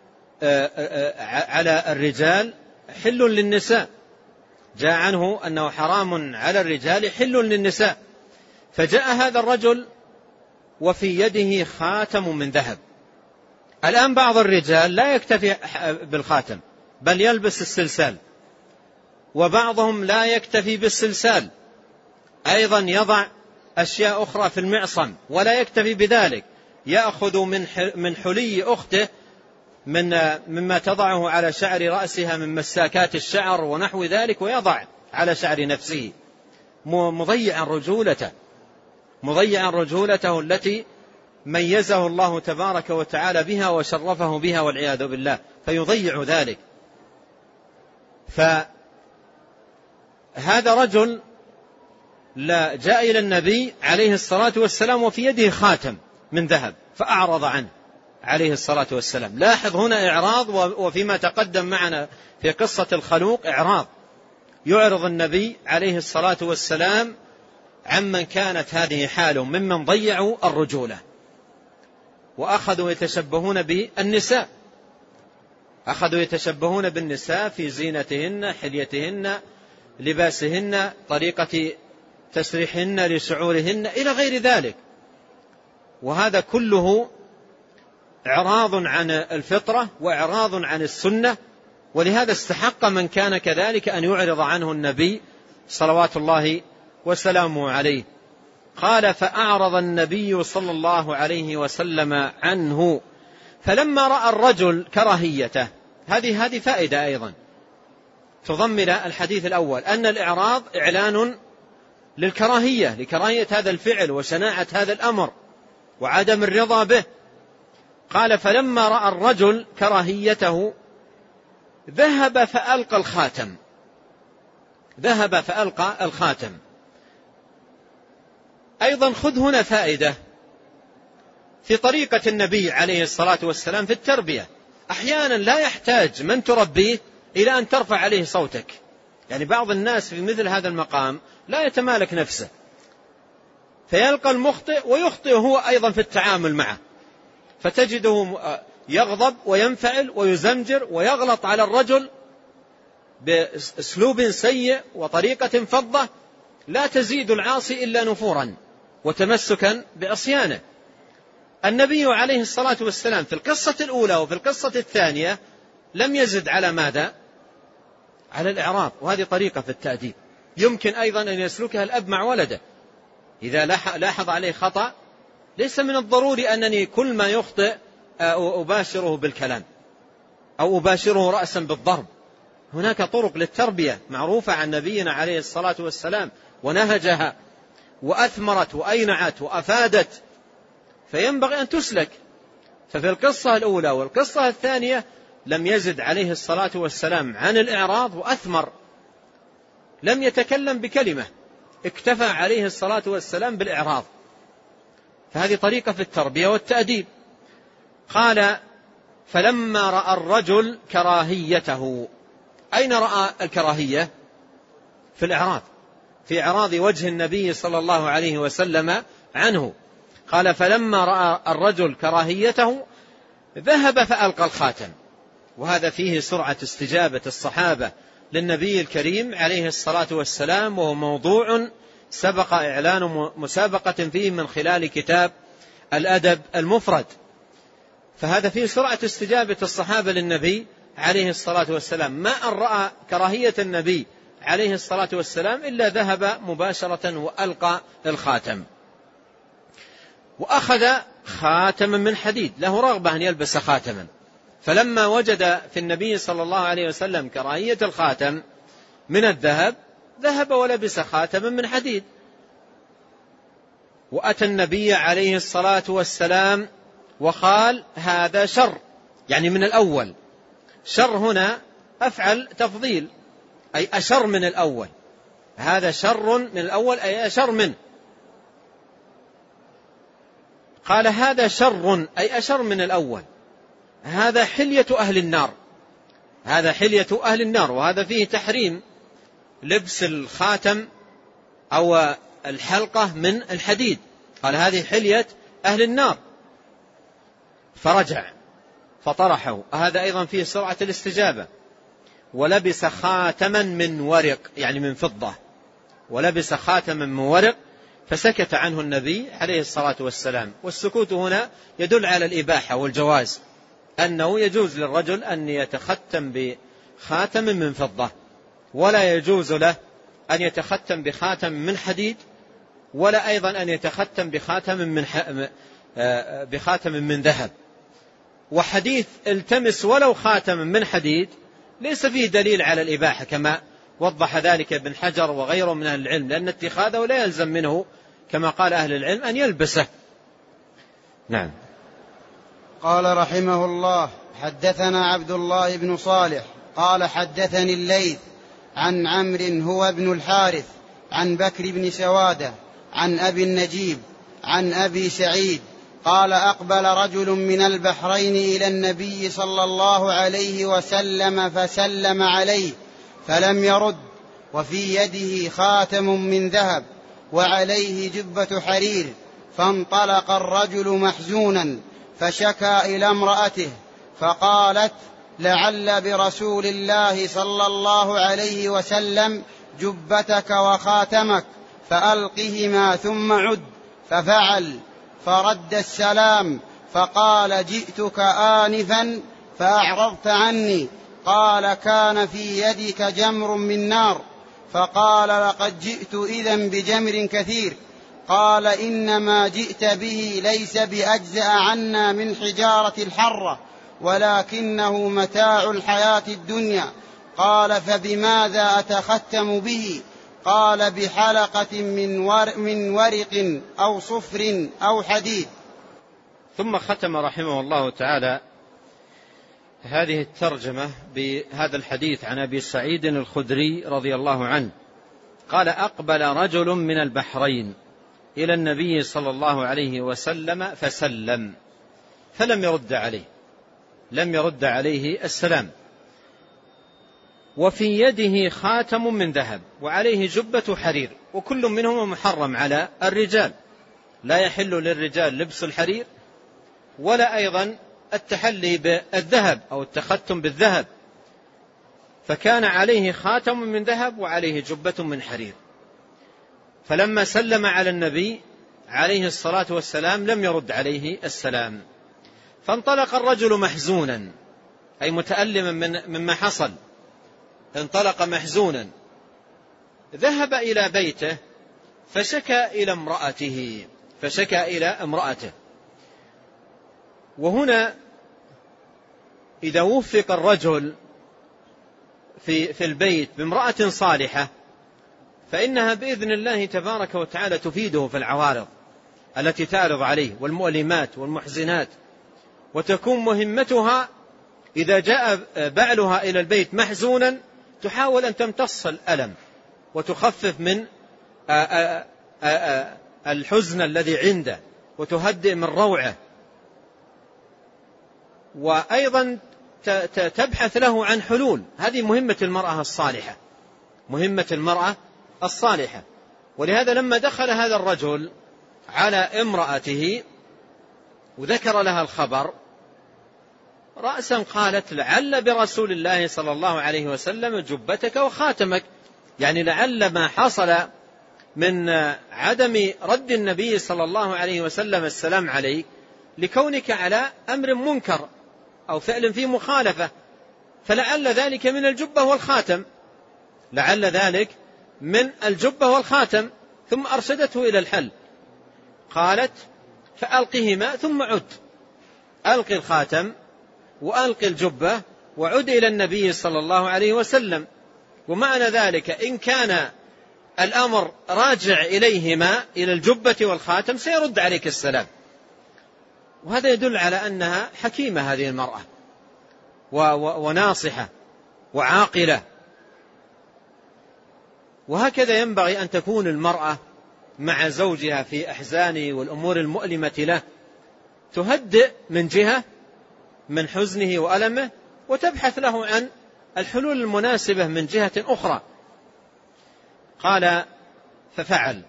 على الرجال حل للنساء، جاء عنه أنه حرام على الرجال حل للنساء. فجاء هذا الرجل وفي يده خاتم من ذهب. الآن بعض الرجال لا يكتفي بالخاتم بل يلبس السلسال، وبعضهم لا يكتفي بالسلسال، أيضا يضع أشياء أخرى في المعصم، ولا يكتفي بذلك، يأخذ من حلي أخته من مما تضعه على شعر رأسها من مساكات الشعر ونحو ذلك، ويضع على شعر نفسه، مضيعا رجولته مضيعا رجولته التي ميزه الله تبارك وتعالى بها وشرفه بها والعياذ بالله، فيضيع ذلك. فهذا رجل لا جاء إلى النبي عليه الصلاة والسلام وفي يده خاتم من ذهب فأعرض عنه عليه الصلاة والسلام. لاحظ هنا إعراض، وفيما تقدم معنا في قصة الخلوق إعراض، يعرض النبي عليه الصلاة والسلام عمن كانت هذه حاله ممن ضيعوا الرجولة وأخذوا يتشبهون بالنساء، أخذوا يتشبهون بالنساء في زينتهن، حليتهن، لباسهن، طريقة تسريحهن لشعورهن إلى غير ذلك. وهذا كله إعراض عن الفطرة وإعراض عن السنة، ولهذا استحق من كان كذلك أن يعرض عنه النبي صلوات الله وسلامه عليه. قال: فأعرض النبي صلى الله عليه وسلم عنه فلما رأى الرجل كراهيته. هذه هذه فائدة أيضا تضمن الحديث الأول، أن الإعراض إعلان للكراهية، لكراهية هذا الفعل وشناعة هذا الأمر وعدم الرضا به. قال: فلما رأى الرجل كراهيته ذهب فألقى الخاتم. ذهب فألقى الخاتم. أيضا خذ هنا فائدة في طريقة النبي عليه الصلاة والسلام في التربية. أحيانا لا يحتاج من تربيه إلى أن ترفع عليه صوتك، يعني بعض الناس في مثل هذا المقام لا يتمالك نفسه، فيلقى المخطئ ويخطئ هو أيضا في التعامل معه، فتجده يغضب وينفعل ويزمجر ويغلط على الرجل بأسلوب سيء وطريقة فظة لا تزيد العاصي إلا نفورا وتمسكا بعصيانه. النبي عليه الصلاة والسلام في القصة الأولى وفي القصة الثانية لم يزد على ماذا؟ على الإعراض. وهذه طريقة في التأديب يمكن أيضا أن يسلكها الأب مع ولده. إذا لاحظ عليه خطأ ليس من الضروري أنني كل ما يخطئ أباشره بالكلام أو أباشره رأسا بالضرب. هناك طرق للتربية معروفة عن نبينا عليه الصلاة والسلام ونهجها وأثمرت وأينعت وأفادت، فينبغي أن تسلك. ففي القصة الأولى والقصة الثانية لم يزد عليه الصلاة والسلام عن الإعراض وأثمر، لم يتكلم بكلمة، اكتفى عليه الصلاة والسلام بالإعراض. فهذه طريقة في التربية والتأديب. قال: فلما رأى الرجل كراهيته. أين رأى الكراهية؟ في الإعراض، في إعراض وجه النبي صلى الله عليه وسلم عنه. قال: فلما رأى الرجل كراهيته ذهب فألقى الخاتم. وهذا فيه سرعة استجابة الصحابة للنبي الكريم عليه الصلاة والسلام، وهو موضوع سبق إعلان مسابقة فيه من خلال كتاب الأدب المفرد. فهذا فيه سرعة استجابة الصحابة للنبي عليه الصلاة والسلام. ما أن رأى كراهية النبي عليه الصلاة والسلام إلا ذهب مباشرة وألقى الخاتم، وأخذ خاتما من حديد، له رغبة أن يلبس خاتما. فلما وجد في النبي صلى الله عليه وسلم كراهية الخاتم من الذهب ذهب ولبس خاتما من حديد. وأتى النبي عليه الصلاة والسلام وقال: هذا شر، يعني من الأول. شر هنا أفعل تفضيل، أي أشر من الأول. هذا شر من الأول أي أشر منه. قال هذا شر، أي أشر من الأول، هذا حلية أهل النار، هذا حلية أهل النار. وهذا فيه تحريم لبس الخاتم أو الحلقة من الحديد، قال هذه حلية أهل النار، فرجع فطرحه. هذا أيضا فيه سرعة الاستجابة. ولبس خاتما من ورق، يعني من فضة، ولبس خاتما من ورق، فسكت عنه النبي عليه الصلاة والسلام. والسكوت هنا يدل على الإباحة والجواز، أنه يجوز للرجل أن يتختم بخاتم من فضة، ولا يجوز له أن يتختم بخاتم من حديد، ولا أيضا أن يتختم بخاتم من ح... بخاتم من ذهب. وحديث التمس ولو خاتم من حديد ليس فيه دليل على الإباحة، كما وضح ذلك ابن حجر وغيره من أهل العلم، لأن اتخاذه لا يلزم منه كما قال أهل العلم أن يلبسه. نعم. قال رحمه الله: حدثنا عبد الله بن صالح قال حدثني الليث عن عمرو هو ابن الحارث عن بكر بن سوادة عن أبي النجيب عن أبي سعيد قال: أقبل رجل من البحرين إلى النبي صلى الله عليه وسلم فسلم عليه فلم يرد، وفي يده خاتم من ذهب وعليه جبة حرير، فانطلق الرجل محزونا فشكى إلى امرأته فقالت: لعل برسول الله صلى الله عليه وسلم جبتك وخاتمك فألقهما ثم عد. ففعل، فرد السلام فقال: جئتك آنفا فأعرضت عني. قال: كان في يدك جمر من نار. فقال: لقد جئت إذن بجمر كثير. قال: إنما جئت به ليس بأجزأ عنا من حجارة الحرة، ولكنه متاع الحياة الدنيا. قال: فبماذا أتختم به؟ قال: بحلقة من, ور من ورق أو صفر أو حديد. ثم ختم رحمه الله تعالى هذه الترجمة بهذا الحديث عن أبي سعيد الخدري رضي الله عنه قال: أقبل رجل من البحرين إلى النبي صلى الله عليه وسلم فسلم فلم يرد عليه، لم يرد عليه السلام، وفي يده خاتم من ذهب وعليه جبة حرير، وكل منهما محرم على الرجال، لا يحل للرجال لبس الحرير ولا أيضا التحلي بالذهب أو التختم بالذهب. فكان عليه خاتم من ذهب وعليه جبة من حرير. فلما سلم على النبي عليه الصلاة والسلام لم يرد عليه السلام، فانطلق الرجل محزونا، أي متألما من مما حصل، انطلق محزونا، ذهب إلى بيته فشكى إلى امرأته فشكى إلى امرأته. وهنا إذا وفق الرجل في في البيت بامرأة صالحة فإنها بإذن الله تبارك وتعالى تفيده في العوارض التي تعرض عليه والمؤلمات والمحزنات، وتكون مهمتها إذا جاء بعلها إلى البيت محزونا تحاول أن تمتص الألم وتخفف من الحزن الذي عنده وتهدئ من روعه، وأيضا تبحث له عن حلول. هذه مهمة المرأة الصالحة، مهمة المرأة الصالحة. ولهذا لما دخل هذا الرجل على امرأته وذكر لها الخبر رأسا قالت: لعل برسول الله صلى الله عليه وسلم جبتك وخاتمك، يعني لعل ما حصل من عدم رد النبي صلى الله عليه وسلم السلام عليك لكونك على أمر منكر أو فعل فيه مخالفة، فلعل ذلك من الجبة والخاتم، لعل ذلك من الجبة والخاتم. ثم أرشدته إلى الحل، قالت: فألقهما ثم عد، ألقي الخاتم وألقي الجبة وعد إلى النبي صلى الله عليه وسلم. ومعنى ذلك إن كان الأمر راجع إليهما إلى الجبة والخاتم سيرد عليك السلام. وهذا يدل على أنها حكيمة هذه المرأة وناصحة وعاقلة. وهكذا ينبغي أن تكون المرأة مع زوجها في أحزانه والأمور المؤلمة له، تهدئ من جهة من حزنه وألمه، وتبحث له عن الحلول المناسبة من جهة أخرى. قال ففعل،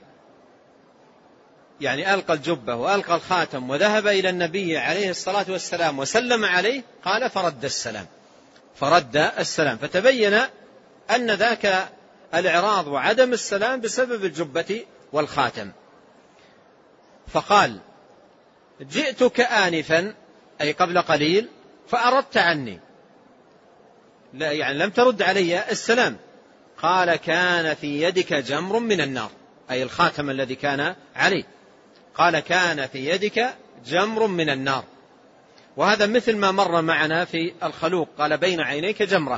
يعني ألقى الجبة وألقى الخاتم وذهب إلى النبي عليه الصلاة والسلام وسلم عليه. قال فرد السلام، فرد السلام، فتبين أن ذاك الإعراض وعدم السلام بسبب الجبة والخاتم. فقال جئتك آنفا، أي قبل قليل، فأردت عني، لا يعني لم ترد علي السلام. قال كان في يدك جمر من النار، أي الخاتم الذي كان عليه. قال كان في يدك جمر من النار، وهذا مثل ما مر معنا في الخلوق، قال بين عينيك جمرة.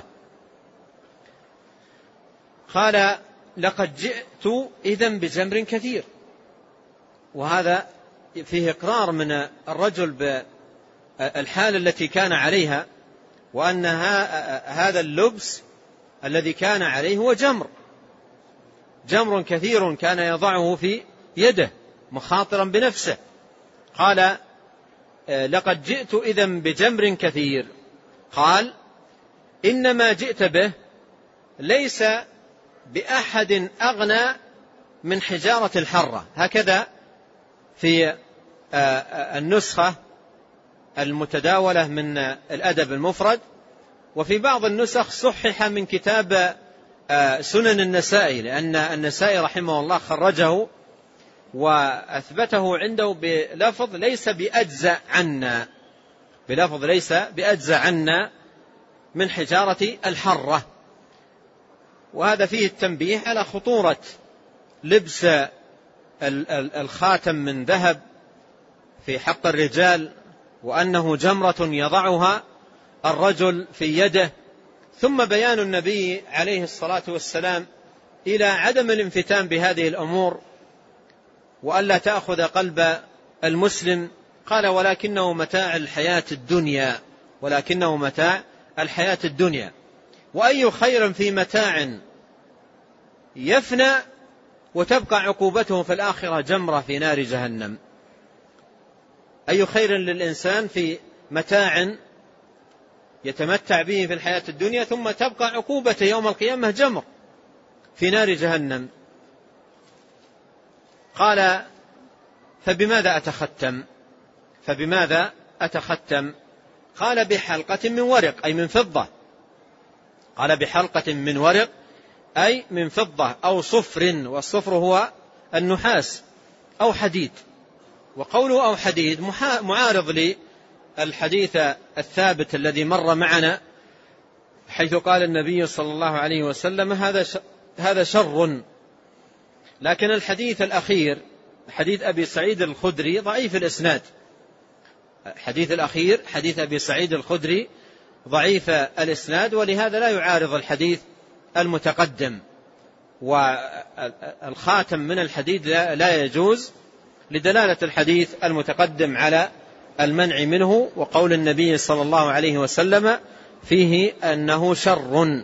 قال لقد جئت إذن بجمر كثير، وهذا فيه إقرار من الرجل بالحال التي كان عليها، وأن هذا اللبس الذي كان عليه هو جمر، جمر كثير كان يضعه في يده مخاطرا بنفسه. قال لقد جئت إذن بجمر كثير. قال إنما جئت به ليس بأحد أغنى من حجارة الحرة، هكذا في النسخة المتداولة من الأدب المفرد، وفي بعض النسخ صحح من كتاب سنن النسائي، لأن النسائي رحمه الله خرجه وأثبته عنده بلفظ ليس بأجزأ عنا، بلفظ ليس بأجزأ عنا من حجارة الحرة. وهذا فيه التنبيه على خطورة لبس الخاتم من ذهب في حق الرجال، وأنه جمرة يضعها الرجل في يده. ثم بيان النبي عليه الصلاة والسلام إلى عدم الانفتان بهذه الأمور، وألا تأخذ قلب المسلم. قال ولكنه متاع الحياة الدنيا، ولكنه متاع الحياة الدنيا، وأي خير في متاع يفنى وتبقى عقوبته في الآخرة جمرة في نار جهنم. أي خير للإنسان في متاع يتمتع به في الحياة الدنيا ثم تبقى عقوبته يوم القيامة جمر في نار جهنم. قال فبماذا أتختم؟ فبماذا أتختم؟ قال بحلقة من ورق، أي من فضة. قال بحلقة من ورق أي من فضة أو صفر، والصفر هو النحاس أو حديد. وقوله أو حديد معارض للحديث الثابت الذي مر معنا، حيث قال النبي صلى الله عليه وسلم هذا هذا شر. لكن الحديث الأخير حديث أبي سعيد الخدري ضعيف الإسناد، الحديث الأخير حديث أبي سعيد الخدري ضعيف الإسناد، ولهذا لا يعارض الحديث المتقدم. والخاتم من الحديد لا يجوز لدلالة الحديث المتقدم على المنع منه، وقول النبي صلى الله عليه وسلم فيه أنه شر.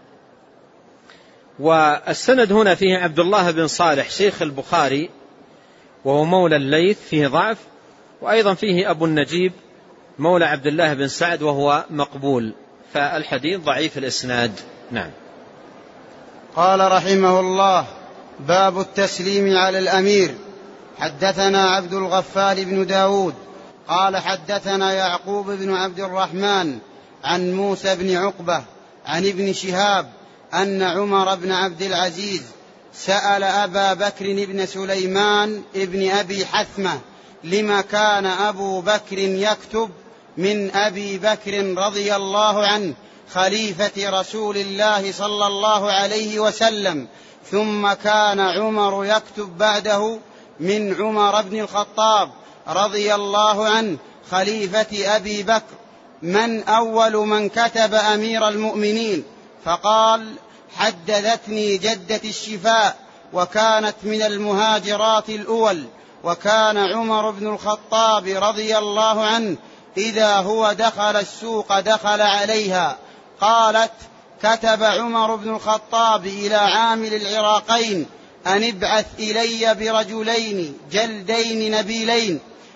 والسند هنا فيه عبد الله بن صالح شيخ البخاري وهو مولى الليث فيه ضعف، وأيضا فيه أبو النجيب مولى عبد الله بن سعد وهو مقبول، فالحديث ضعيف الإسناد. نعم. قال رحمه الله باب التسليم على الأمير. حدثنا عبد الغفار بن داود قال حدثنا يعقوب بن عبد الرحمن عن موسى بن عقبة عن ابن شهاب أن عمر بن عبد العزيز سأل أبا بكر بن سليمان ابن أبي حثمة لما كان أبو بكر يكتب من أبي بكر رضي الله عنه خليفة رسول الله صلى الله عليه وسلم، ثم كان عمر يكتب بعده من عمر بن الخطاب رضي الله عنه خليفة أبي بكر، من أول من كتب أمير المؤمنين؟ فقال حدثتني جدة الشفاء وكانت من المهاجرات الأول، وكان عمر بن الخطاب رضي الله عنه إذا هو دخل السوق دخل عليها. قالت كتب عمر بن الخطاب إلى عامل العراقين أن ابعث إلي برجلين جلدين نبيلين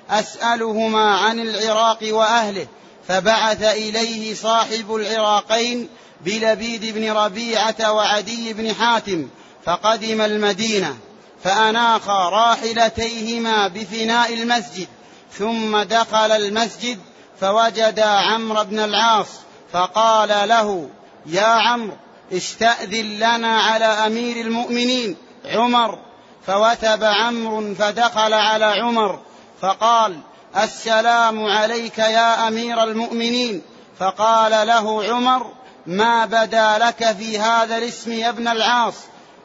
أسألهما عن العراق وأهله، فبعث إليه صاحب العراقين بلبيد بن ربيعة وعدي بن حاتم، فقدم المدينة فأناخا راحلتيهما بفناء المسجد، ثم دخل المسجد فوجدا عمرو بن العاص، فقال له: يا عمرو، استأذن لنا على أمير المؤمنين عمر. فوثب عمرو فدخل على عمر فقال: السلام عليك يا أمير المؤمنين. فقال له عمر: ما بدا لك في هذا الاسم يا ابن العاص؟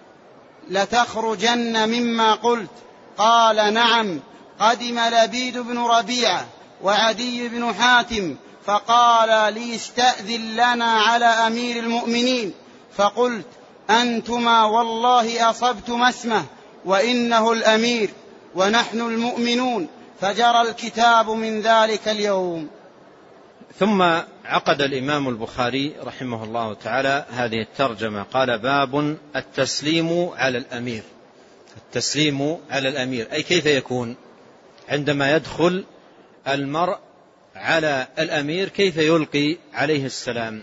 لتخرجن مما قلت. قال: نعم، قدم لبيد بن ربيعة وعدي بن حاتم، فقال لي: استأذن لنا على أمير المؤمنين. فقلت: أنتما والله أصبتما اسمه، وإنه الأمير ونحن المؤمنون، فجرى الكتاب من ذلك اليوم. ثم عقد الإمام البخاري رحمه الله تعالى هذه الترجمة، قال: باب التسليم على الأمير. التسليم على الأمير أي كيف يكون عندما يدخل المرء على الأمير، كيف يلقي عليه السلام.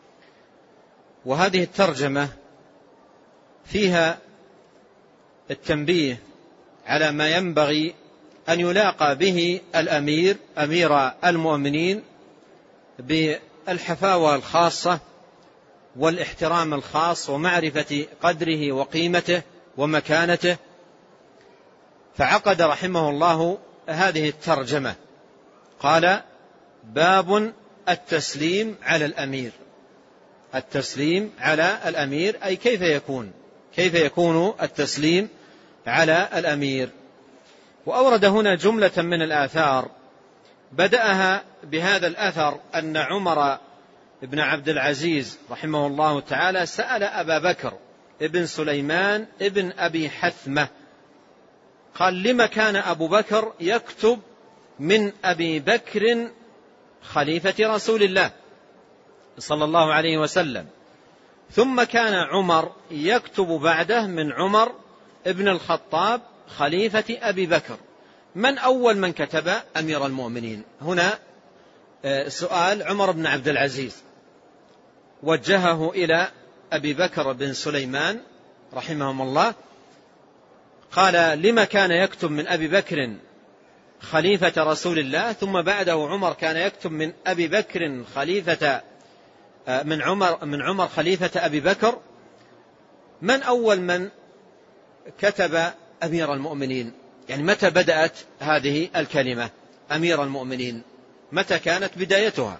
وهذه الترجمة فيها التنبيه على ما ينبغي أن يلاقى به الأمير أمير المؤمنين بالحفاوة الخاصة والاحترام الخاص ومعرفة قدره وقيمته ومكانته. فعقد رحمه الله هذه الترجمة، قال: باب التسليم على الأمير. التسليم على الأمير أي كيف يكون كيف يكون التسليم على الأمير. وأورد هنا جملة من الآثار، بدأها بهذا الأثر أن عمر بن عبد العزيز رحمه الله تعالى سأل أبا بكر ابن سليمان ابن أبي حثمة، قال: لما كان أبو بكر يكتب من أبي بكر خليفة رسول الله صلى الله عليه وسلم، ثم كان عمر يكتب بعده من عمر ابن الخطاب خليفة أبي بكر، من أول من كتب أمير المؤمنين؟ هنا سؤال عمر بن عبد العزيز وجهه إلى أبي بكر بن سليمان رحمهم الله، قال: لما كان يكتب من أبي بكر خليفة رسول الله، ثم بعده عمر كان يكتب من أبي بكر خليفة من عمر من عمر خليفة أبي بكر، من أول من كتب أمير المؤمنين؟ يعني متى بدأت هذه الكلمة أمير المؤمنين؟ متى كانت بدايتها؟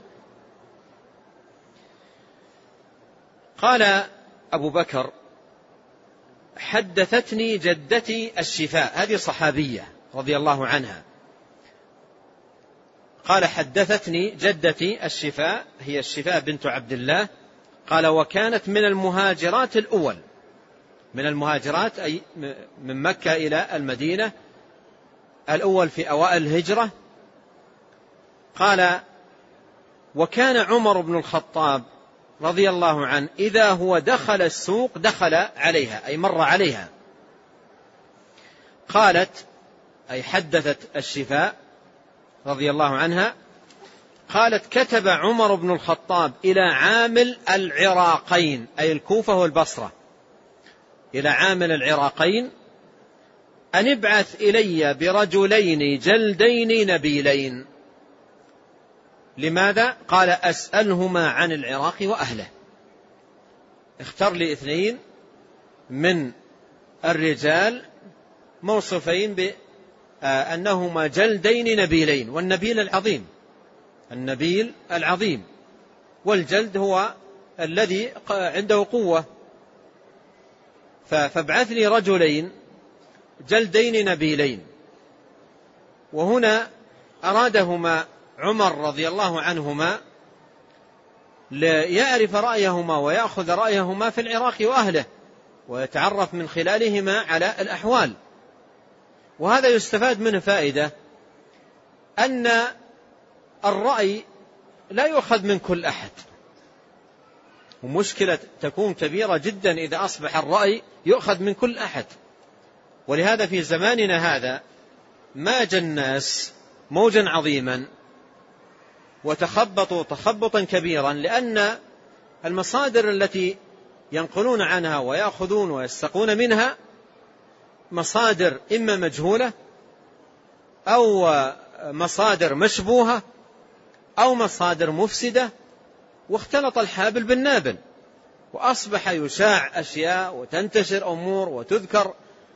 قال أبو بكر: حدثتني جدتي الشفاء، هذه صحابية رضي الله عنها، قال: حدثتني جدتي الشفاء، هي الشفاء بنت عبد الله، قال: وكانت من المهاجرات الأول، من المهاجرات أي من مكة إلى المدينة الأول في أوائل الهجرة. قال: وكان عمر بن الخطاب رضي الله عنه إذا هو دخل السوق دخل عليها، أي مر عليها. قالت، أي حدثت الشفاء رضي الله عنها، قالت: كتب عمر بن الخطاب إلى عامل العراقين، أي الكوفة والبصرة، إلى عامل العراقين أن ابعث إلي برجلين جلدين نبيلين. لماذا؟ قال: أسألهما عن العراق وأهله. اختر لي اثنين من الرجال موصوفين بأنهما جلدين نبيلين، والنبيل العظيم، النبيل العظيم، والجلد هو الذي عنده قوة. فابعث لي رجلين جلدين نبيلين. وهنا أرادهما عمر رضي الله عنهما ليعرف رأيهما ويأخذ رأيهما في العراق وأهله، ويتعرف من خلالهما على الأحوال. وهذا يستفاد منه فائدة، أن الرأي لا يؤخذ من كل أحد، ومشكلة تكون كبيرة جدا إذا أصبح الرأي يؤخذ من كل أحد. ولهذا في زماننا هذا ماج الناس موجا عظيما وتخبطوا تخبطا كبيرا، لأن المصادر التي ينقلون عنها ويأخذون ويستقون منها مصادر إما مجهولة أو مصادر مشبوهة أو مصادر مفسدة، واختلط الحابل بالنابل، وأصبح يشاع أشياء وتنتشر أمور وتذكر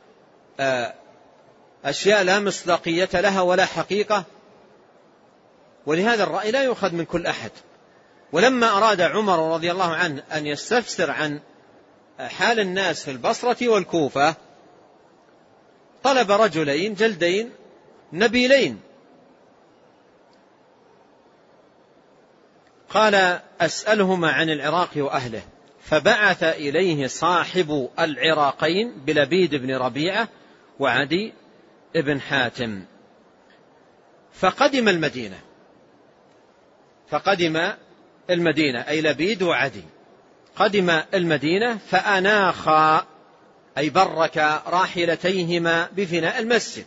أشياء لا مصداقية لها ولا حقيقة. ولهذا الرأي لا يؤخذ من كل أحد. ولما أراد عمر رضي الله عنه أن يستفسر عن حال الناس في البصرة والكوفة طلب رجلين جلدين نبيلين، قال أسألهما عن العراق وأهله، فبعث إليه صاحب العراقين بلبيد بن ربيعة وعدي بن حاتم، فقدم المدينة فقدم المدينة أي لبيد وعدي قدم المدينة، فأناخا أي برك راحلتيهما بفناء المسجد،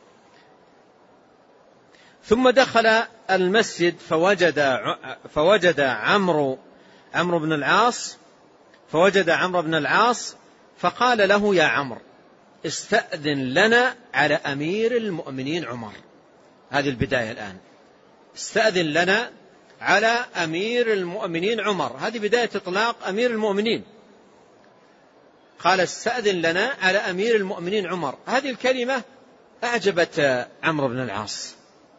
ثم دخل المسجد فوجد فوجد عمرو عمرو بن العاص فوجد عمرو بن العاص فقال له يا عمرو استأذن لنا على أمير المؤمنين عمر. هذه البداية الآن، استأذن لنا على أمير المؤمنين عمر، هذه بداية إطلاق أمير المؤمنين. قال استأذن لنا على أمير المؤمنين عمر، هذه الكلمة أعجبت عمرو بن العاص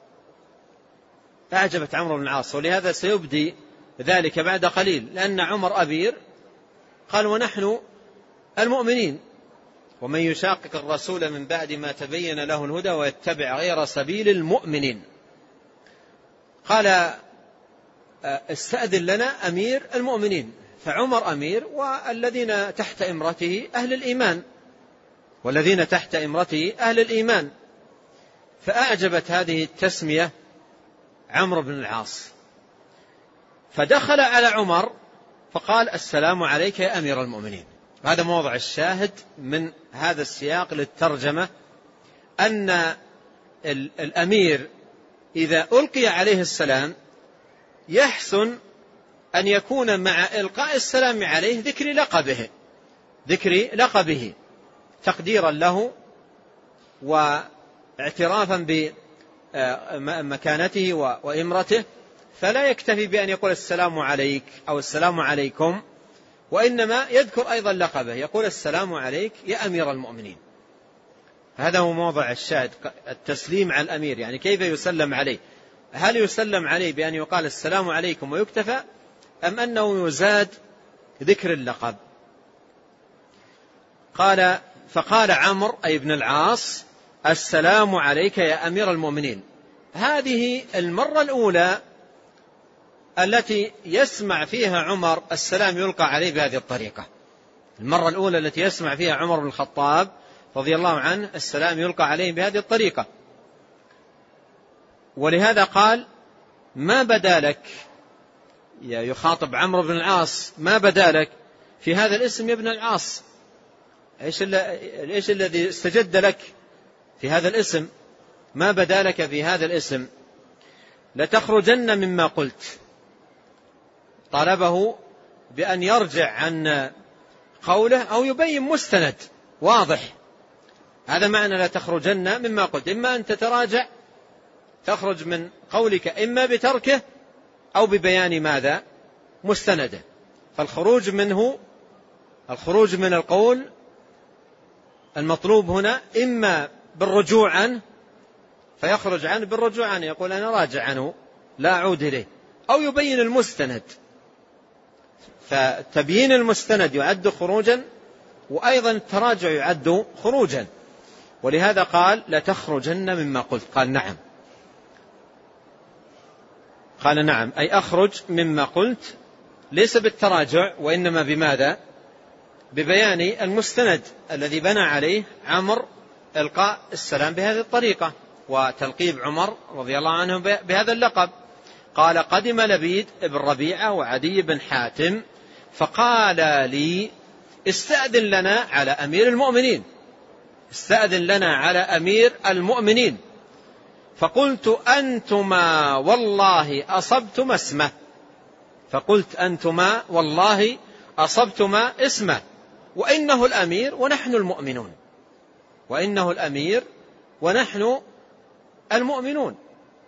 أعجبت عمرو بن العاص ولهذا سيبدي ذلك بعد قليل، لأن عمر أمير، قال ونحن المؤمنين، ومن يشاقق الرسول من بعد ما تبين له الهدى ويتبع غير سبيل المؤمنين. قال استأذن لنا أمير المؤمنين، فعمر أمير والذين تحت إمرته أهل الإيمان والذين تحت إمرته أهل الإيمان. فأعجبت هذه التسمية عمرو بن العاص، فدخل على عمر فقال السلام عليك يا أمير المؤمنين. هذا موضع الشاهد من هذا السياق للترجمة، أن الأمير إذا ألقي عليه السلام يحسن أن يكون مع إلقاء السلام عليه ذكر لقبه ذكر لقبه تقديرا له واعترافا بمكانته وإمرته، فلا يكتفي بأن يقول السلام عليك أو السلام عليكم، وإنما يذكر أيضا لقبه، يقول السلام عليك يا أمير المؤمنين. هذا هو موضع الشاهد، التسليم على الأمير، يعني كيف يسلم عليه، هل يسلم عليه بأن يقال السلام عليكم ويكتفى، أم أنه يزاد ذكر اللقب؟ قال فقال عمرو أي ابن العاص السلام عليك يا أمير المؤمنين. هذه المرة الأولى التي يسمع فيها عمر السلام يلقى عليه بهذه الطريقة، المرة الأولى التي يسمع فيها عمر بن الخطاب رضي الله عنه السلام يلقى عليه بهذه الطريقة. ولهذا قال ما بدا لك، يخاطب عمرو بن العاص، ما بدا لك في هذا الاسم يا ابن العاص، ايش الذي استجد لك في هذا الاسم؟ ما بدا لك في هذا الاسم؟ لتخرجن مما قلت. طالبه بأن يرجع عن قوله أو يبين مستند واضح. هذا معنى لا تخرجن مما قلت، إما أن تتراجع تخرج من قولك إما بتركه أو ببيان ماذا مستنده. فالخروج منه الخروج من القول المطلوب هنا إما بالرجوع عنه فيخرج عنه بالرجوع عنه، يقول أنا راجع عنه لا أعود إليه، أو يبين المستند. فتبيين المستند يعد خروجا، وأيضا التراجع يعد خروجا. ولهذا قال لا تخرجن مما قلت. قال نعم قال نعم أي أخرج مما قلت، ليس بالتراجع وإنما بماذا؟ ببيان المستند الذي بنى عليه عمر إلقاء السلام بهذه الطريقة وتلقيب عمر رضي الله عنه بهذا اللقب. قال قدم لبيد بن ربيعة وعدي بن حاتم فقال لي استأذن لنا على أمير المؤمنين استأذن لنا على أمير المؤمنين فقلت أنتما والله أصبتما اسمه فقلت أنتما والله أصبتما اسمه وإنه الأمير ونحن المؤمنون وإنه الأمير ونحن المؤمنون.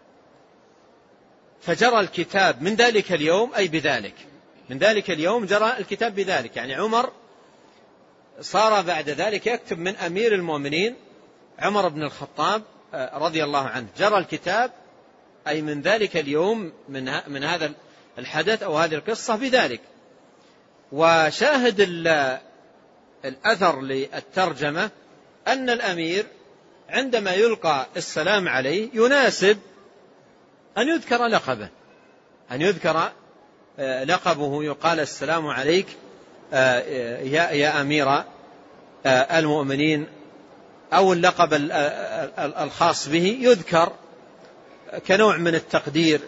فجرى الكتاب من ذلك اليوم أي بذلك من ذلك اليوم جرى الكتاب بذلك، يعني عمر صار بعد ذلك يكتب من أمير المؤمنين عمر بن الخطاب رضي الله عنه، جرى الكتاب أي من ذلك اليوم من من هذا الحدث أو هذه القصة بذلك. وشاهد الأثر للترجمة أن الأمير عندما يلقى السلام عليه يناسب أن يذكر لقبه أن يذكر لقبه، يقال السلام عليك يا يا أمير المؤمنين، أو اللقب الخاص به يذكر كنوع من التقدير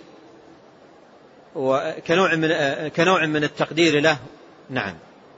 وكنوع من كنوع من التقدير له. نعم.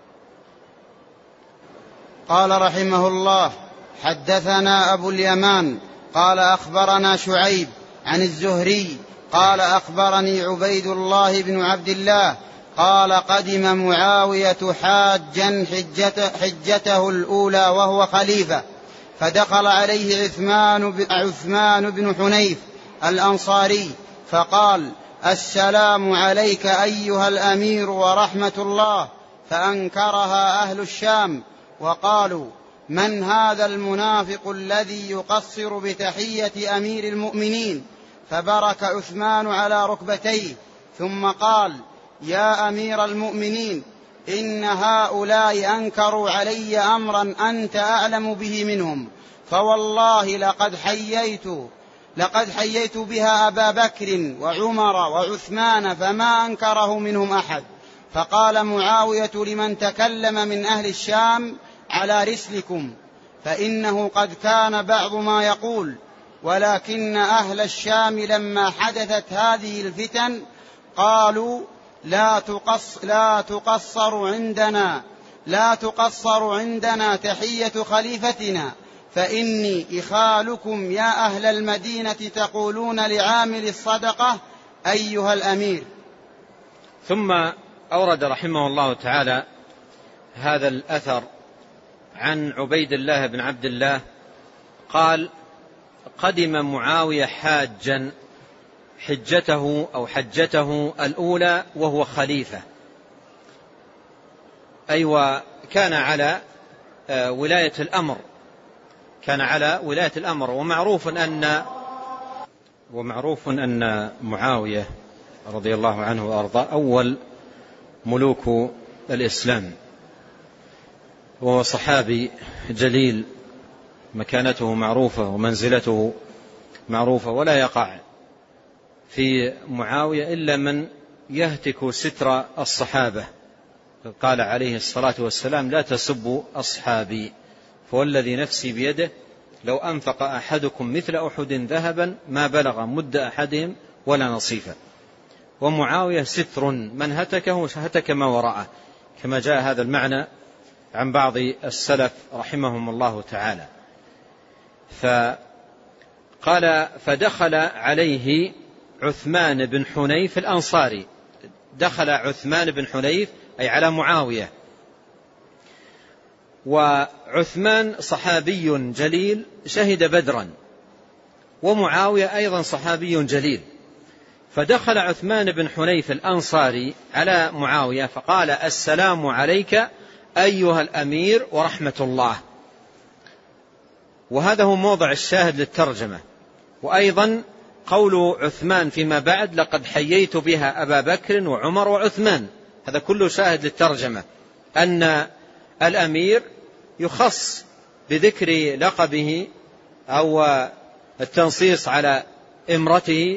قال رحمه الله: حدثنا أبو اليمان قال أخبرنا شعيب عن الزهري قال أخبرني عبيد الله بن عبد الله قال قدم معاوية حاجا حجته, حجته الأولى وهو خليفة، فدخل عليه عثمان, عثمان بن حنيف الأنصاري فقال: السلام عليك أيها الأمير ورحمة الله، فأنكرها أهل الشام وقالوا: من هذا المنافق الذي يقصر بتحية أمير المؤمنين؟ فبرك عثمان على ركبتيه ثم قال: يا أمير المؤمنين، إن هؤلاء أنكروا علي أمرا أنت أعلم به منهم، فوالله لقد حييت لقد حييت بها أبا بكر وعمر وعثمان فما أنكره منهم أحد. فقال معاوية لمن تكلم من أهل الشام: على رسلكم، فإنه قد كان بعض ما يقول، ولكن أهل الشام لما حدثت هذه الفتن قالوا: لا تقص لا تقصر عندنا لا تقصر عندنا تحية خليفتنا، فإني إخالكم يا أهل المدينة تقولون لعامل الصدقة أيها الأمير. ثم أورد رحمه الله تعالى هذا الأثر عن عبيد الله بن عبد الله قال: قدم معاوية حاجا حجته أو حجته الأولى وهو خليفة، أي أيوة كان على ولاية الأمر كان على ولاية الأمر ومعروف أن ومعروف أن معاوية رضي الله عنه وأرضاه أول ملوك الإسلام، وهو صحابي جليل، مكانته معروفة ومنزلته معروفة، ولا يقع في معاوية إلا من يهتك ستر الصحابة. قال عليه الصلاة والسلام: لا تسبوا أصحابي، فوالذي نفسي بيده لو أنفق أحدكم مثل أحد ذهبا ما بلغ مد أحدهم ولا نصيفا. ومعاوية ستر، من هتكه هتك ما وراءه، كما جاء هذا المعنى عن بعض السلف رحمهم الله تعالى. فقال: فدخل عليه عثمان بن حنيف الأنصاري. دخل عثمان بن حنيف أي على معاوية، وعثمان صحابي جليل شهد بدرا، ومعاوية أيضا صحابي جليل. فدخل عثمان بن حنيف الأنصاري على معاوية فقال: السلام عليك أيها الأمير ورحمة الله. وهذا هو موضع الشاهد للترجمة. وأيضا قول عثمان فيما بعد: لقد حييت بها أبا بكر وعمر وعثمان، هذا كله شاهد للترجمة، أن الأمير يخص بذكر لقبه أو التنصيص على إمرته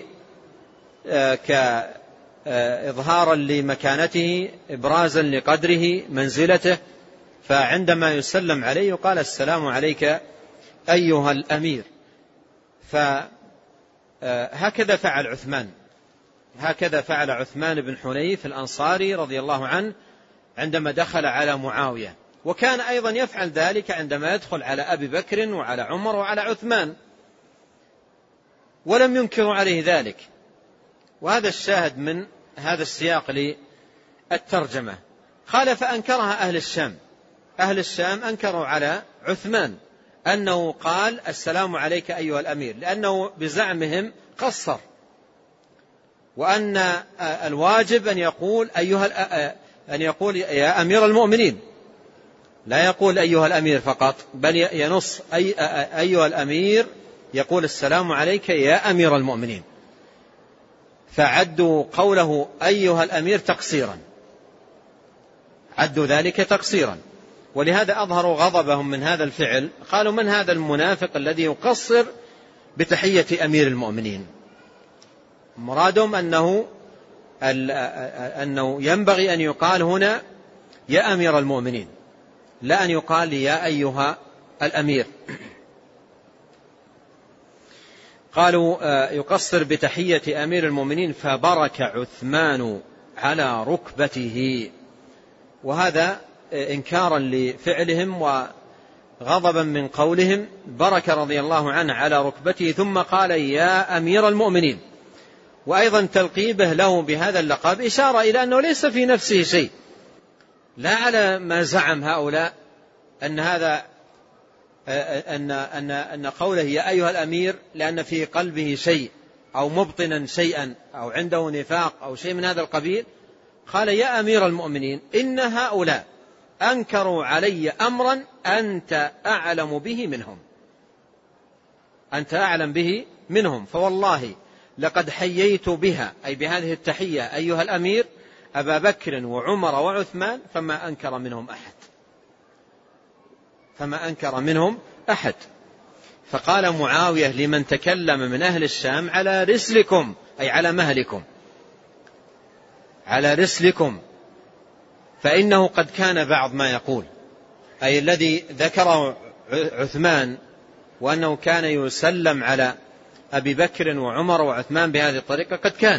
كإظهارا لمكانته، إبرازا لقدره منزلته. فعندما يسلم عليه يقال: السلام عليك أيها الأمير. فهكذا فعل عثمان هكذا فعل عثمان بن حنيف الأنصاري رضي الله عنه عندما دخل على معاوية، وكان أيضا يفعل ذلك عندما يدخل على أبي بكر وعلى عمر وعلى عثمان. ولم ينكروا عليه ذلك. وهذا الشاهد من هذا السياق للترجمة. قال فأنكرها أهل الشام. أهل الشام أنكروا على عثمان أنه قال السلام عليك أيها الأمير، لأنه بزعمهم قصر، وأن الواجب أن يقول أيها أن يقول يا أمير المؤمنين، لا يقول أيها الأمير فقط، بل ينص أي أيها الأمير، يقول السلام عليك يا أمير المؤمنين. فعدوا قوله أيها الأمير تقصيرا، عدوا ذلك تقصيرا، ولهذا أظهروا غضبهم من هذا الفعل. قالوا من هذا المنافق الذي يقصر بتحية أمير المؤمنين؟ مرادهم أنه أنه ينبغي أن يقال هنا يا أمير المؤمنين، لا أن يقال يا أيها الأمير. قالوا يقصر بتحية أمير المؤمنين، فبرك عثمان على ركبته. وهذا إنكارا لفعلهم وغضبا من قولهم. برك رضي الله عنه على ركبته ثم قال يا أمير المؤمنين. وأيضا تلقيبه له بهذا اللقب إشارة إلى أنه ليس في نفسه شيء، لا على ما زعم هؤلاء أن هذا أن أن أن قوله يا أيها الأمير لأن في قلبه شيء أو مبطنا شيئا أو عنده نفاق أو شيء من هذا القبيل. قال يا أمير المؤمنين إن هؤلاء أنكروا علي أمرا أنت أعلم به منهم، أنت أعلم به منهم، فوالله لقد حييت بها، أي بهذه التحية أيها الأمير، أبا بكر وعمر وعثمان فما أنكر منهم أحد، فما أنكر منهم أحد. فقال معاوية لمن تكلم من أهل الشام على رسلكم، أي على مهلكم، على رسلكم، فإنه قد كان بعض ما يقول، أي الذي ذكره عثمان وأنه كان يسلم على أبي بكر وعمر وعثمان بهذه الطريقة، قد كان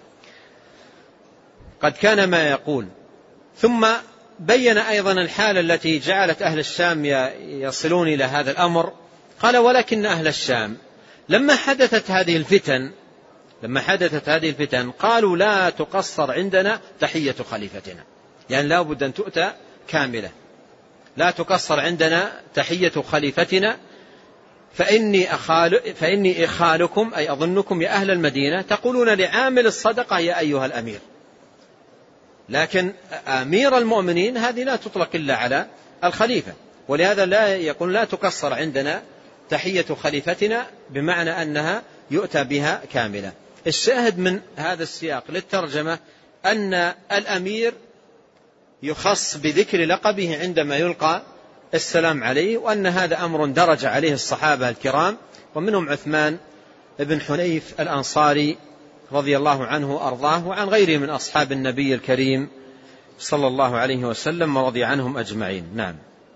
قد كان ما يقول. ثم بين أيضا الحالة التي جعلت أهل الشام يصلون إلى هذا الأمر. قال ولكن أهل الشام لما حدثت هذه الفتن لما حدثت هذه الفتن قالوا لا تقصر عندنا تحية خليفتنا، يعني لا بد أن تؤتى كاملة، لا تقصر عندنا تحية خليفتنا، فإني, أخال فإني إخالكم، أي أظنكم يا أهل المدينة تقولون لعامل الصدقة يا أيها الأمير، لكن أمير المؤمنين هذه لا تطلق إلا على الخليفة، ولهذا لا يقول لا تقصر عندنا تحية خليفتنا، بمعنى أنها يؤتى بها كاملة. الشاهد من هذا السياق للترجمة أن الأمير يخص بذكر لقبه عندما يلقى السلام عليه، وأن هذا أمر درج عليه الصحابة الكرام، ومنهم عثمان بن حنيف الأنصاري رضي الله عنه وأرضاه، وعن غيره من أصحاب النبي الكريم صلى الله عليه وسلم ورضي عنهم أجمعين. نعم.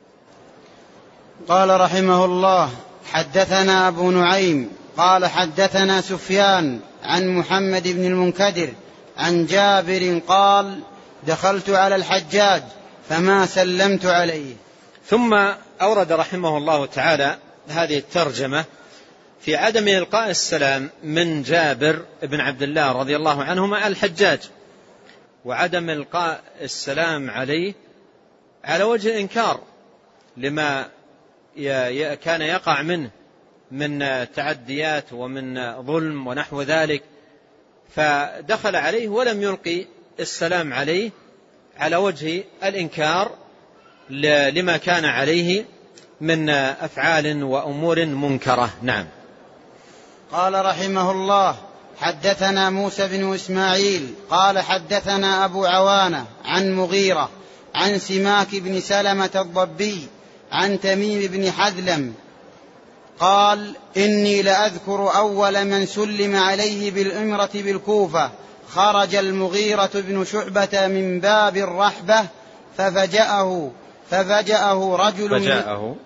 قال رحمه الله حدثنا أبو نعيم قال حدثنا سفيان عن محمد بن المنكدر عن جابر قال دخلت على الحجاج فما سلمت عليه. ثم أورد رحمه الله تعالى هذه الترجمة في عدم إلقاء السلام من جابر بن عبد الله رضي الله عنهما على الحجاج، وعدم إلقاء السلام عليه على وجه الإنكار لما كان يقع منه من تعديات ومن ظلم ونحو ذلك، فدخل عليه ولم يلقي السلام عليه على وجه الإنكار لما كان عليه من أفعال وأمور منكرة. نعم. قال رحمه الله حدثنا موسى بن إسماعيل قال حدثنا أبو عوانة عن مغيرة عن سماك بن سلمة الضبي عن تميم بن حذلم قال إني لأذكر أول من سلم عليه بالإمرة بالكوفة خرج المغيرة بن شعبة من باب الرحبة ففجأه ففجأه رجل فجاءه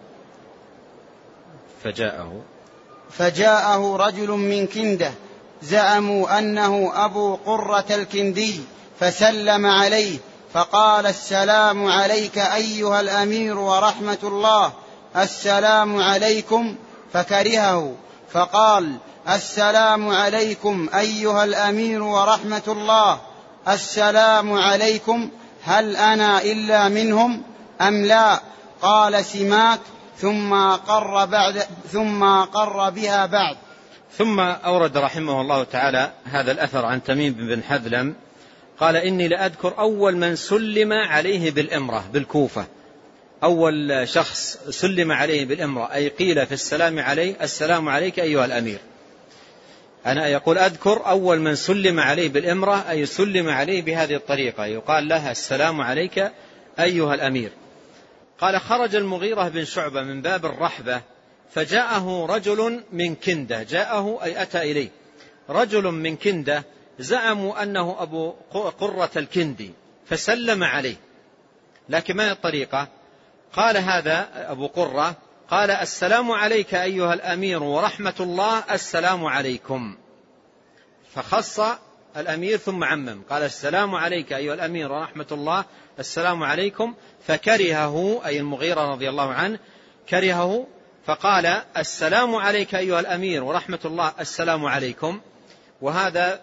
فجاءه فجاءه رجل من كندة زعموا أنه أبو قرة الكندي فسلم عليه فقال السلام عليك أيها الأمير ورحمة الله، السلام عليكم، فكرهه فقال السلام عليكم أيها الأمير ورحمة الله، السلام عليكم، هل أنا إلا منهم أم لا؟ قال سماك: ثم قر, بعد ثم قر بها بعد. ثم أورد رحمه الله تعالى هذا الأثر عن تميم بن حذلم قال: إني لأذكر أول من سلم عليه بالإمرة بالكوفة، أول شخص سلم عليه بالإمرة أي قيل في السلام عليه: السلام عليك أيها الأمير. أنا يقول أذكر أول من سلم عليه بالإمرة أي سلم عليه بهذه الطريقة، يقال لها: السلام عليك أيها الأمير. قال: خرج المغيرة بن شعبة من باب الرحبة فجاءه رجل من كندة، جاءه أي أتى إليه رجل من كندة، زعموا أنه أبو قرة الكندي فسلم عليه، لكن ما الطريقة؟ قال هذا أبو قرة قال: السلام عليك أيها الأمير ورحمة الله، السلام عليكم، فخص الأمير ثم عمم، قال: السلام عليك أيها الأمير ورحمة الله، السلام عليكم، فكرهه أي المغيرة رضي الله عنه كرهه، فقال: السلام عليك أيها الأمير ورحمة الله، السلام عليكم. وهذا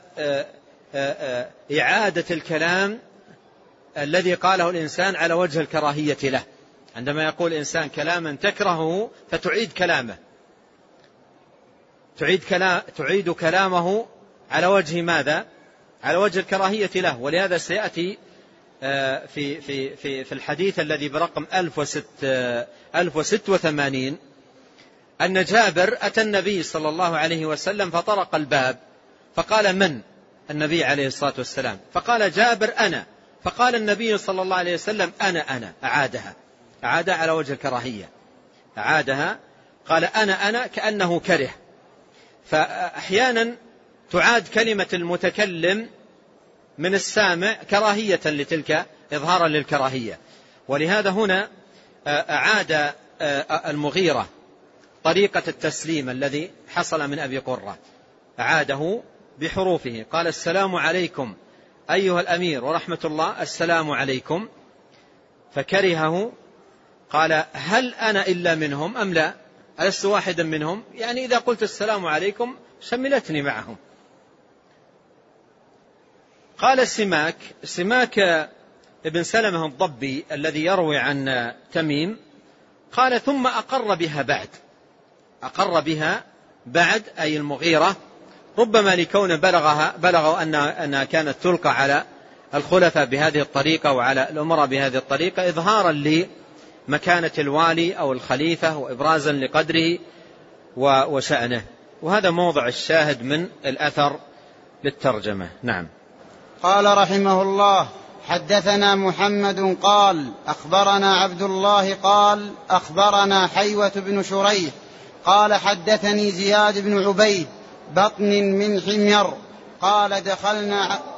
إعادة الكلام الذي قاله الإنسان على وجه الكراهية له، عندما يقول الإنسان كلاما تكرهه فتعيد كلامه، تعيد, كلام تعيد كلامه على وجه ماذا؟ على وجه الكراهية له. ولهذا سيأتي في, في, في, في الحديث الذي برقم ألف وست وثمانين أن جابر أتى النبي صلى الله عليه وسلم فطرق الباب فقال: من؟ النبي عليه الصلاة والسلام، فقال جابر: أنا. فقال النبي صلى الله عليه وسلم: أنا أنا أعادها، أعادها على وجه الكراهية، أعادها، قال: أنا أنا كأنه كره. فأحيانا تعاد كلمة المتكلم من السامع كراهية لتلك، إظهارا للكراهية. ولهذا هنا أعاد المغيرة طريقة التسليم الذي حصل من أبي قرة، أعاده بحروفه، قال: السلام عليكم أيها الأمير ورحمة الله، السلام عليكم، فكرهه، قال: هل أنا إلا منهم أم لا؟ ألست واحدا منهم؟ يعني إذا قلت السلام عليكم شملتني معهم. قال سماك سماك ابن سلمة الضبي الذي يروي عن تميم قال: ثم أقر بها بعد، أقر بها بعد أي المغيرة، ربما لكون بلغها بلغوا أنها كانت تلقى على الخلفاء بهذه الطريقة وعلى الأمراء بهذه الطريقة، إظهارا لمكانة الوالي أو الخليفة وإبرازا لقدره وشأنه. وهذا موضع الشاهد من الأثر للترجمة. نعم. قال رحمه الله: حدثنا محمد قال أخبرنا عبد الله قال أخبرنا حيوة بن شريح قال حدثني زياد بن عبيد بطن من حمير قال دخلنا